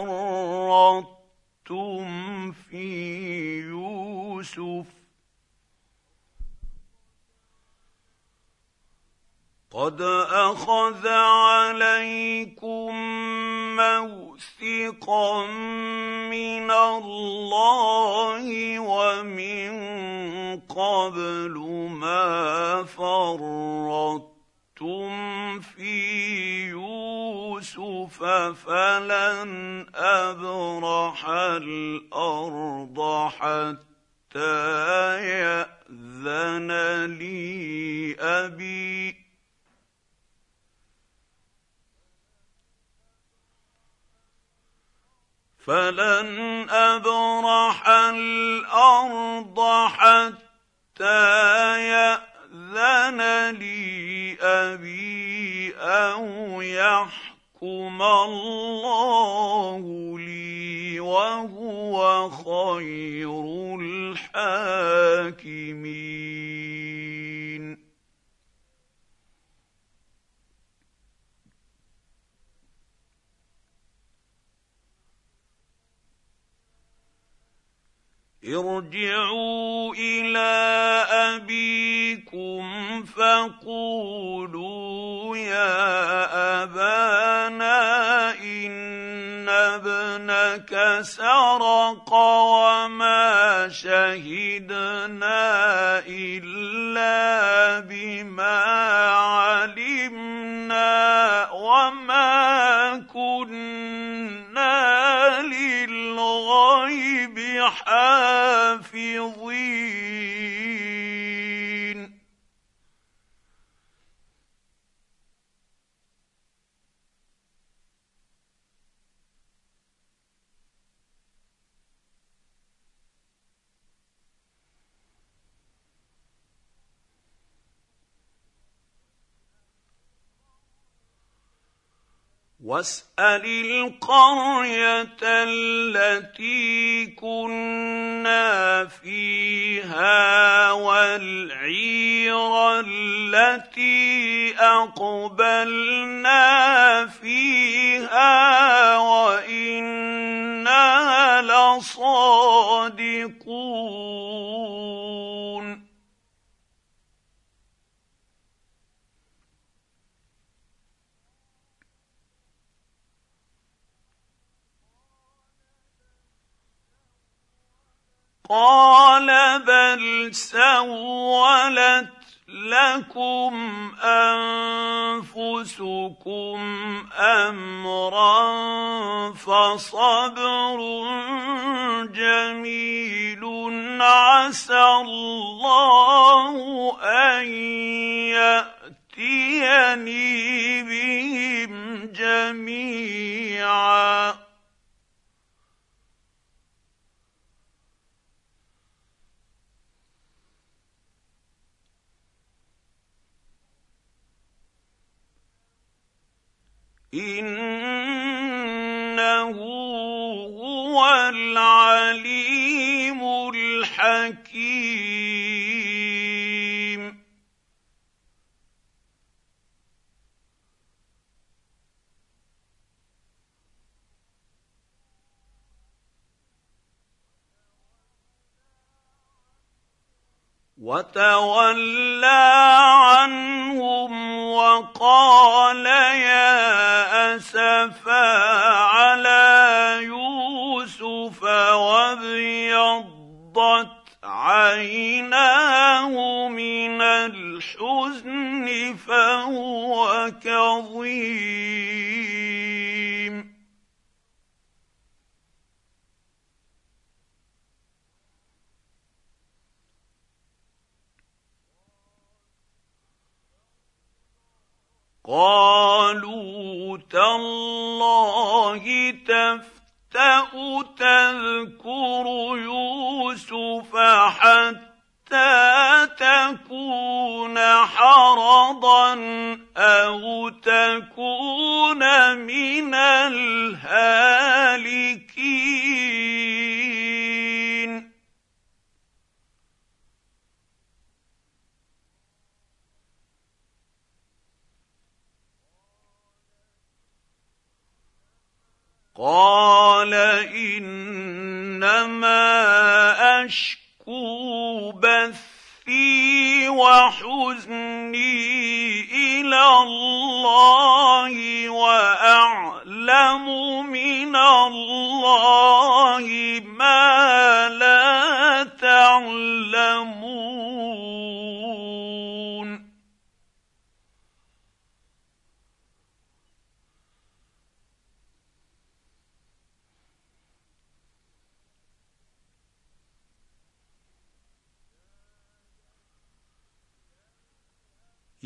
Speaker 1: فَرَّطتُمْ فِي يُوسُفَ قَدْ أَخَذَ عَلَيْكُم مَّوْثِقًا مِّنَ اللَّهِ وَمِن قَبْلُ مَا فَرَّطتُمْ فِي يُوسُفَ فَلَنْ أَبْرَحَ الْأَرْضَ حَتَّىٰ يَأْذَنَ يَأْذَنَ لِي أَبِي فَلَنْ أَبْرَحَ الْأَرْضَ حَتَّىٰ يَأْذَنَ لِي أَبِي أَوْ يَحْكُمَ اللَّهُ لِي وَهُوَ خَيْرُ الْحَاكِمِينَ. ارْجِعُوا إِلَىٰ أَبِيكُمْ فَقُولُوا يَا أَبَانَا إِنَّ ابْنَكَ سَرَقَ وَمَا شَهِدْنَا إِلَّا بِمَا عَلِمْنَا وَمَا كُنَّا لِلْغَيْبِ حَافِظِينَ. وَاسْأَلِ الْقَرْيَةَ الَّتِي كُنَّا فِيهَا وَالْعِيرَ الَّتِي أَقْبَلْنَا فِيهَا وَإِنَّا لَصَادِقُونَ. قَالَ بَلْ سَوَّلَتْ لَكُمْ أَنفُسُكُمْ أَمْرًا فَصَبْرٌ جَمِيلٌ عَسَى اللَّهُ أَن يَأْتِيَنِي بِهِمْ جَمِيعًا إِنَّهُ هُوَ الْعَلِيمُ الْحَكِيمُ. وَتَوَلَّىٰ عَنْهُمْ وَقَالَ يَا أَسَفَىٰ عَلَىٰ يُوسُفَ وَابْيَضَّتْ عَيْنَاهُ مِنَ الْحُزْنِ فَهُوَ كَظِيمٌ. قَالُوا تَاللَّهِ تَفْتَأُ تَذْكُرُ يُوسُفَ حَتَّىٰ تَكُونَ حَرَضًا أَوْ تَكُونَ مِنَ الْهَالِكِينَ. قَالَ إِنَّمَا أَشْكُو بَثِّي وَحُزْنِي إِلَى اللَّهِ وَأَعْلَمُ مِنَ اللَّهِ مَا لَا تَعْلَمُونَ.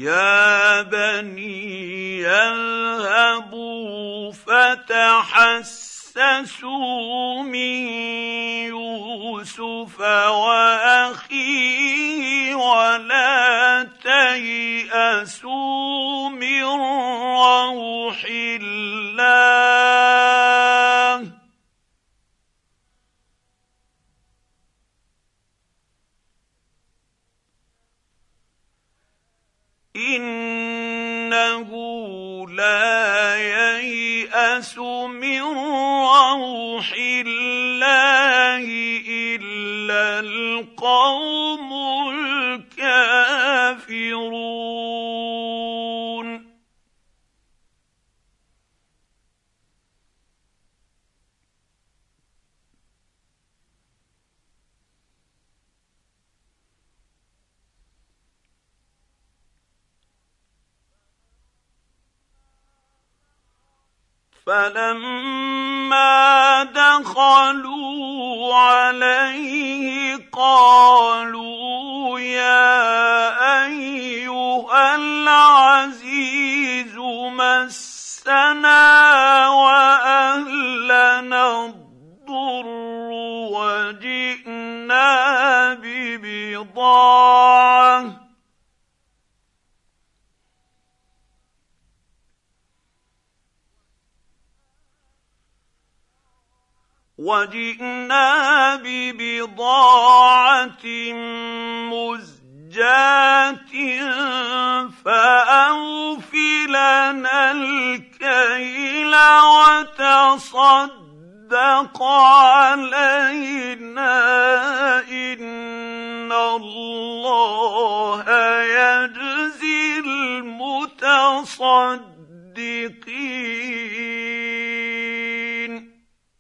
Speaker 1: يا بني يذهبوا فتحسسوا من يوسف وأخيه ولا تيأسوا من روح الله إنه لا ييأس من روح الله إلا القوم الكافرون فلما دخلوا عليه قالوا يا أيها العزيز مسنا وأهلنا الضر وجئنا ببضاعة وجئنا ببضاعة مزجاة فأوف لنا الكيل وتصدق علينا إن الله يجزي المتصدقين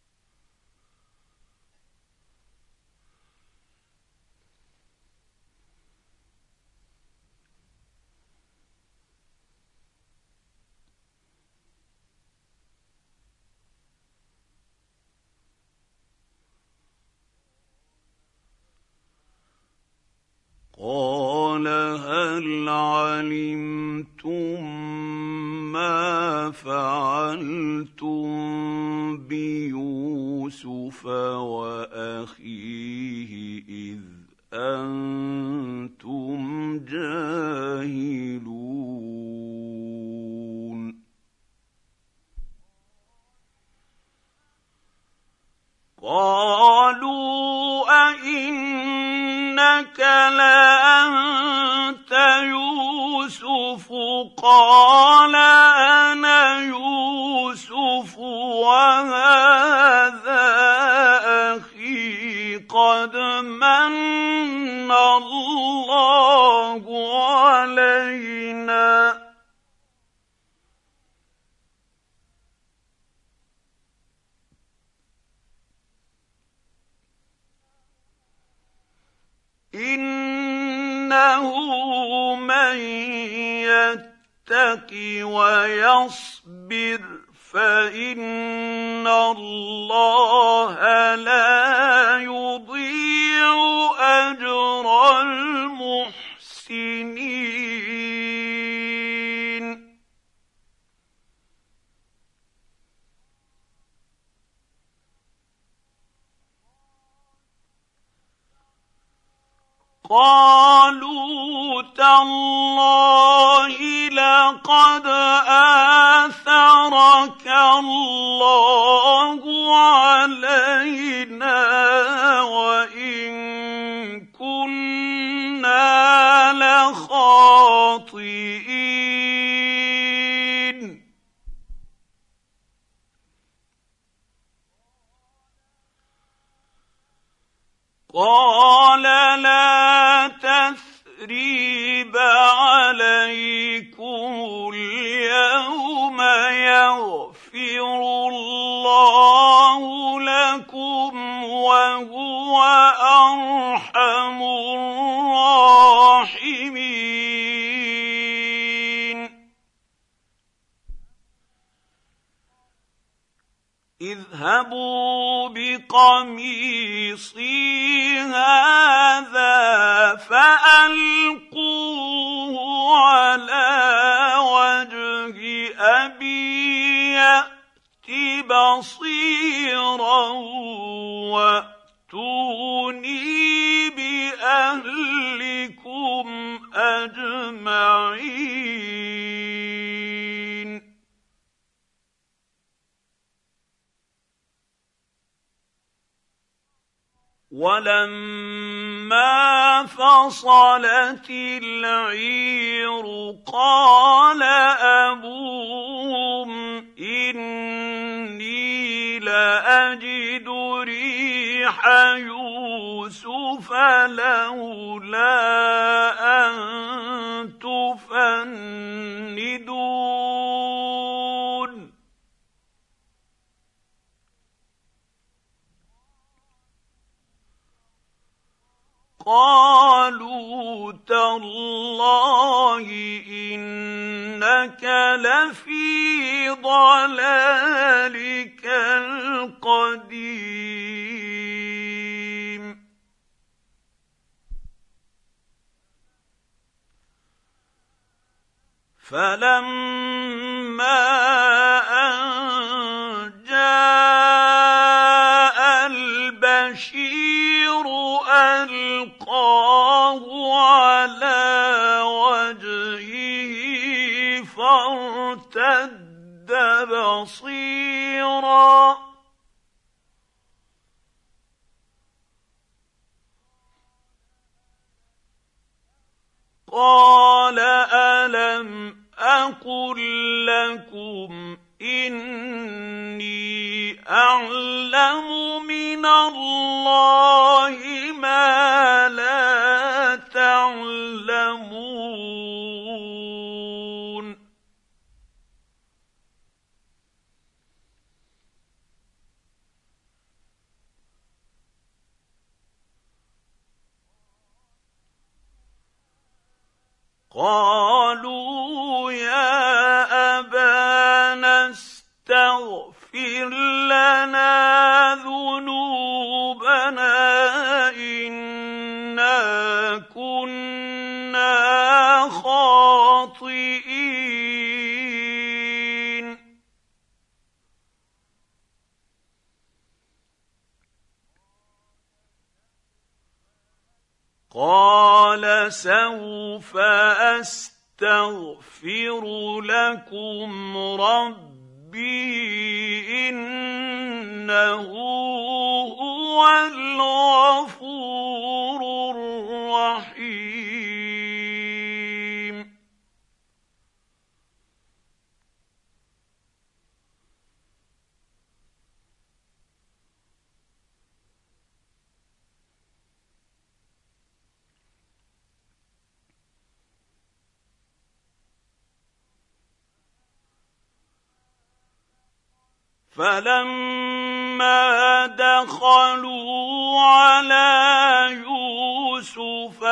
Speaker 1: قال هل علمتم ما فعلتم بيوسف وأخيه إذ أنتم جاهلون قالوا أئنك لأنت يوسف قال أنا يوسف وهذا أخي قد من الله علينا إنه من يتق ويصبر فإن الله لا يضيع أجر المحسنين قالوا تالله لقد آثرك الله علينا وإن كنا لخاطئين قال لا تثريب عليكم اليوم يغفر الله لكم وهو أرحم الراحمين اذهبوا بقميصي هذا فألقوه على بأبي يأت بصيرا وأتوني بأهلكم أجمعين. ولما فصلت العير قال أبوهم إني لأجد ريح يوسف لولا أن تفندون. قالوا تالله إنك لفي ضلالك القديم. فلما أن جاء البشير ألقاه على وجهه فارتد بصيرا قال ألم أقل لكم إني أعلم من الله ما لا تعلمون. قالوا يا أبانا استغفر لنا ذنوبنا إنا كنا خاطئين. قال سوف أستغفر لكم ربي إنه هو الغفور الرحيم. فلما دخلوا على يوسف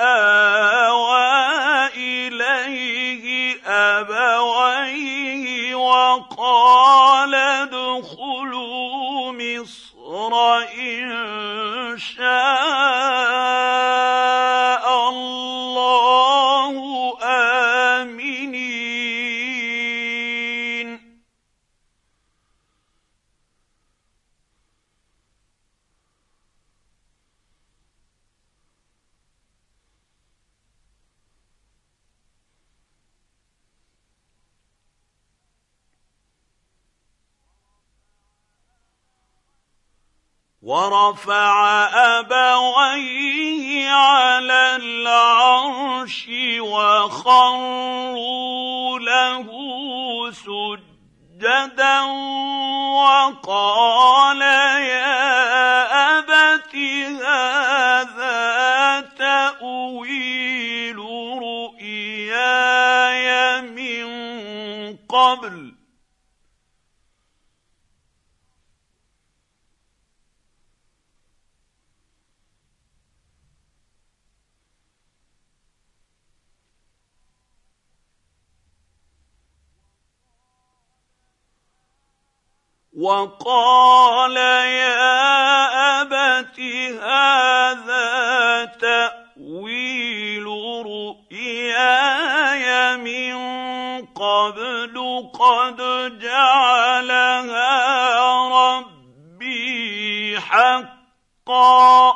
Speaker 1: آوى إليه أبويه وقال ادخلوا مصر إن شاء الله آمنين. ورفع أبويه على العرش وخروا له سجدا وقال يا أبت هذا تأويل رؤياي من قبل وقال يا أبت هذا تأويل رؤياي من قبل قد جعلها ربي حقا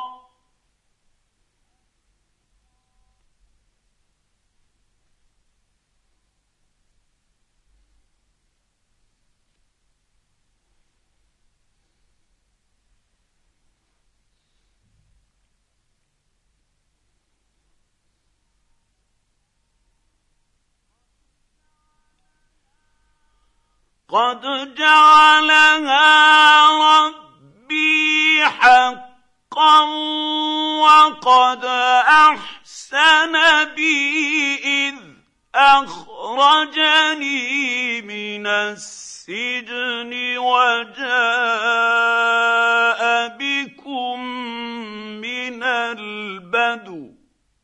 Speaker 1: قد جعلها ربي حقا وقد أحسن بي إذ أخرجني من السجن وجاء بكم من البدو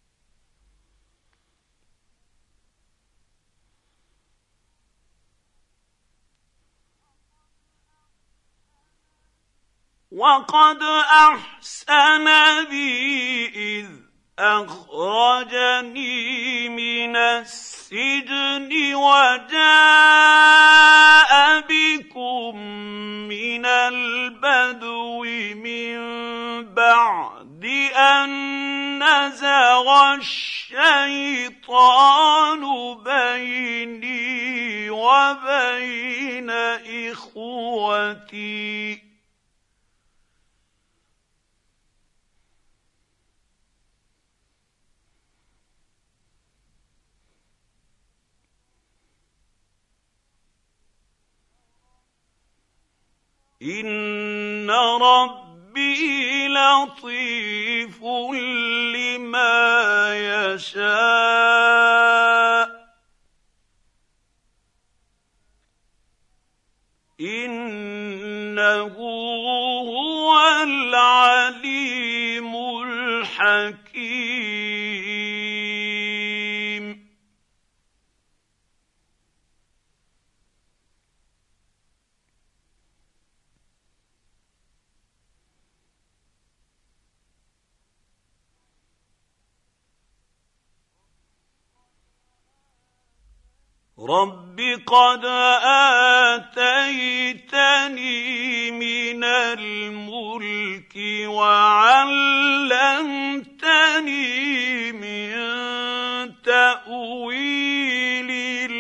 Speaker 1: وقد أحسن بي إذ أخرجني من السجن وجاء بكم من البدو من بعد أن نزغ الشيطان بيني وبين إخوتي إن ربي لطيف لما يشاء إنه هو العليم الحكيم رب قد آتيتني من الملك وعلمتني من تأويل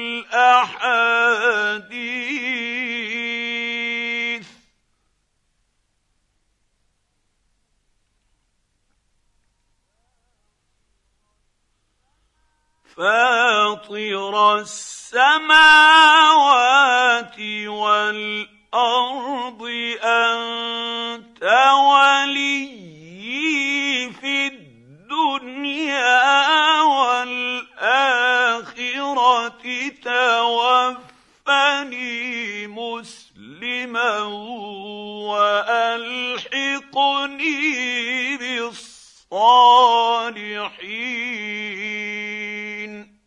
Speaker 1: الأحاديث فاطر السماوات والأرض أنت وليي في الدنيا والآخرة توفني مسلما وألحقني بالصالحين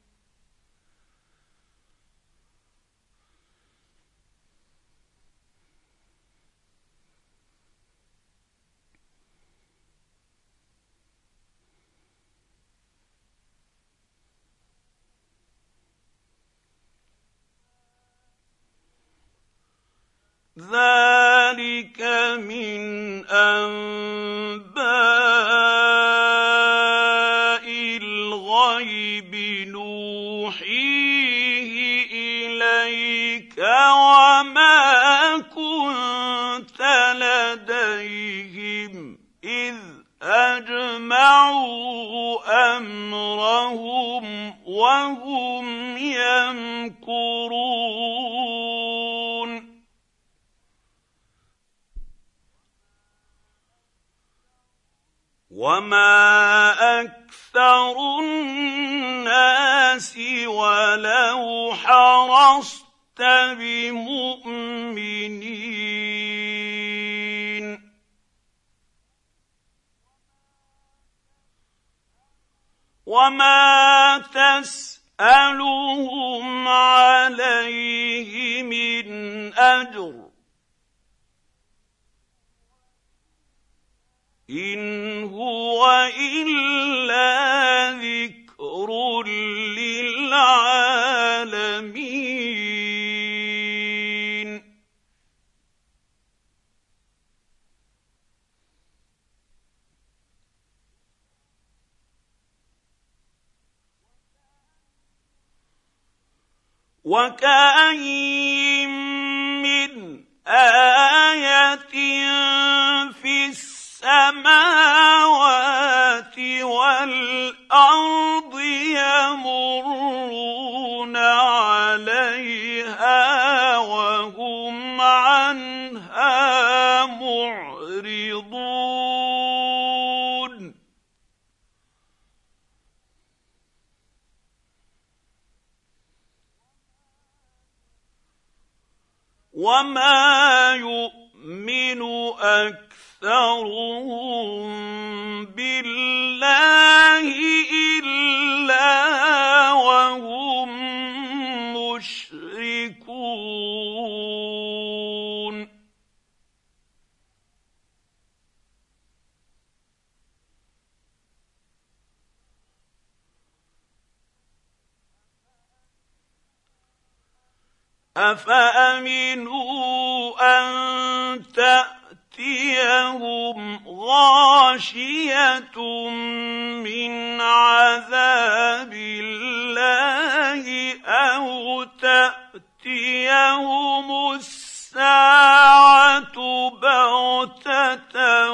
Speaker 1: ذلك من أنباء الغيب نوحيه إليك وما كنت لديهم إذ أجمعوا أمرهم وهم يمكرون وما أكثر الناس ولو حرصت بمؤمنين وما تسألهم عليه من أجر إن هو إلا ذكر للعالمين وكأين من آية في السماوات والأرض يمرون عليها وهم عنها معرضون وما يؤمن أكثرهم بالله إلا وهم مشركون أفأمنوا أن تأتيهم غاشية من عذاب الله أو تأتيهم الساعة بغتة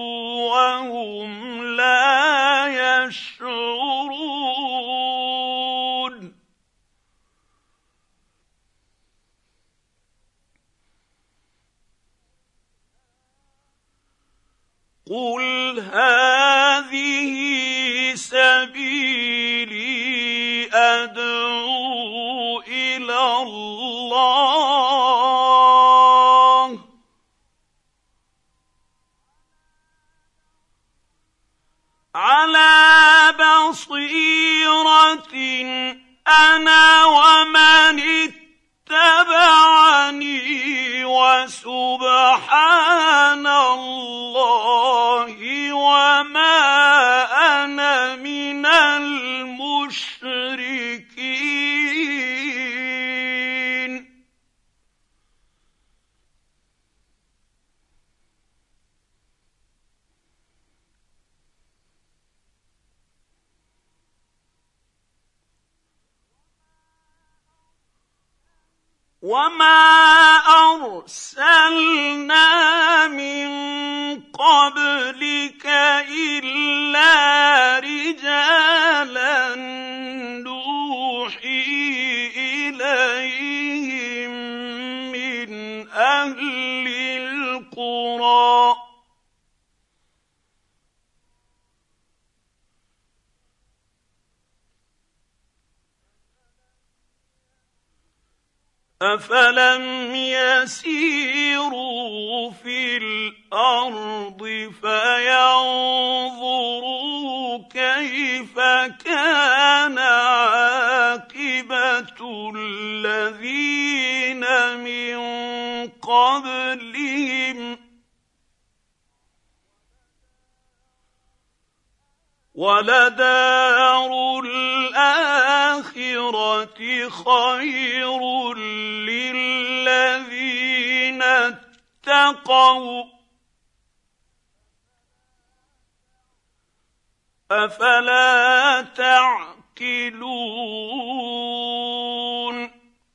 Speaker 1: وهم لا يشعرون قل هذه سبيلي أدعو إلى الله على بصيرة أنا ومن اتبعني وسبحان الله وما أنا من المشركين وما أرسلنا من قبلك إلا رجالا نوحي إليهم من أهل القرى أفلم يسيروا في الأرض فينظروا كيف كان عاقبة الذين من قبلهم ولدار الآخرة خير للذين اتقوا أفلا تعقلون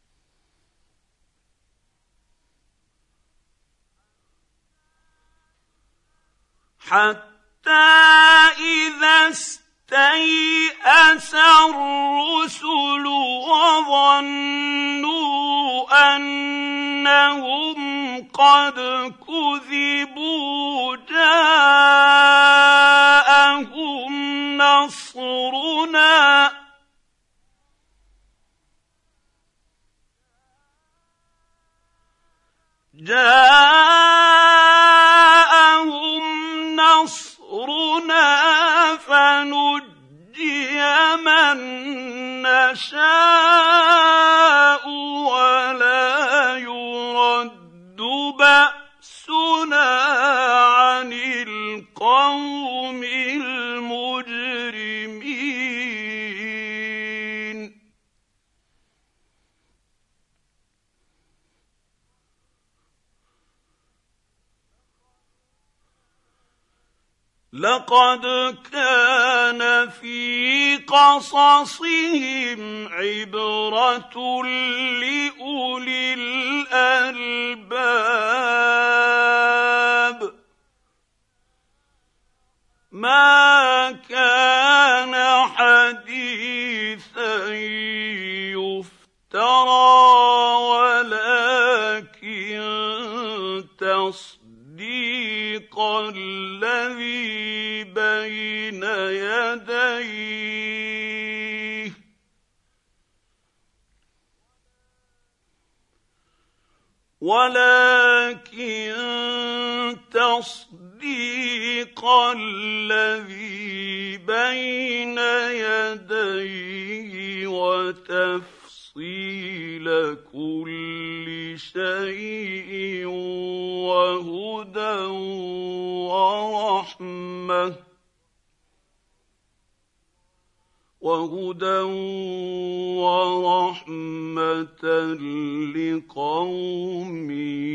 Speaker 1: حتى إذا استيأس الرسل وظنوا أنهم قد كذبوا جاءهم نصرنا جاءهم نصرنا فنجي من نشاء ولا يرد بأسنا عن القوم المجرمين لقد كان في قصصهم عبرة لأولي الألباب ما كان حديثا يفترى ولكن تصديق الذي بين يديه ولكن تصديق الذي بين يديه وتفصيل كل شيء وهدى ورحمة وهدى ورحمة لقوم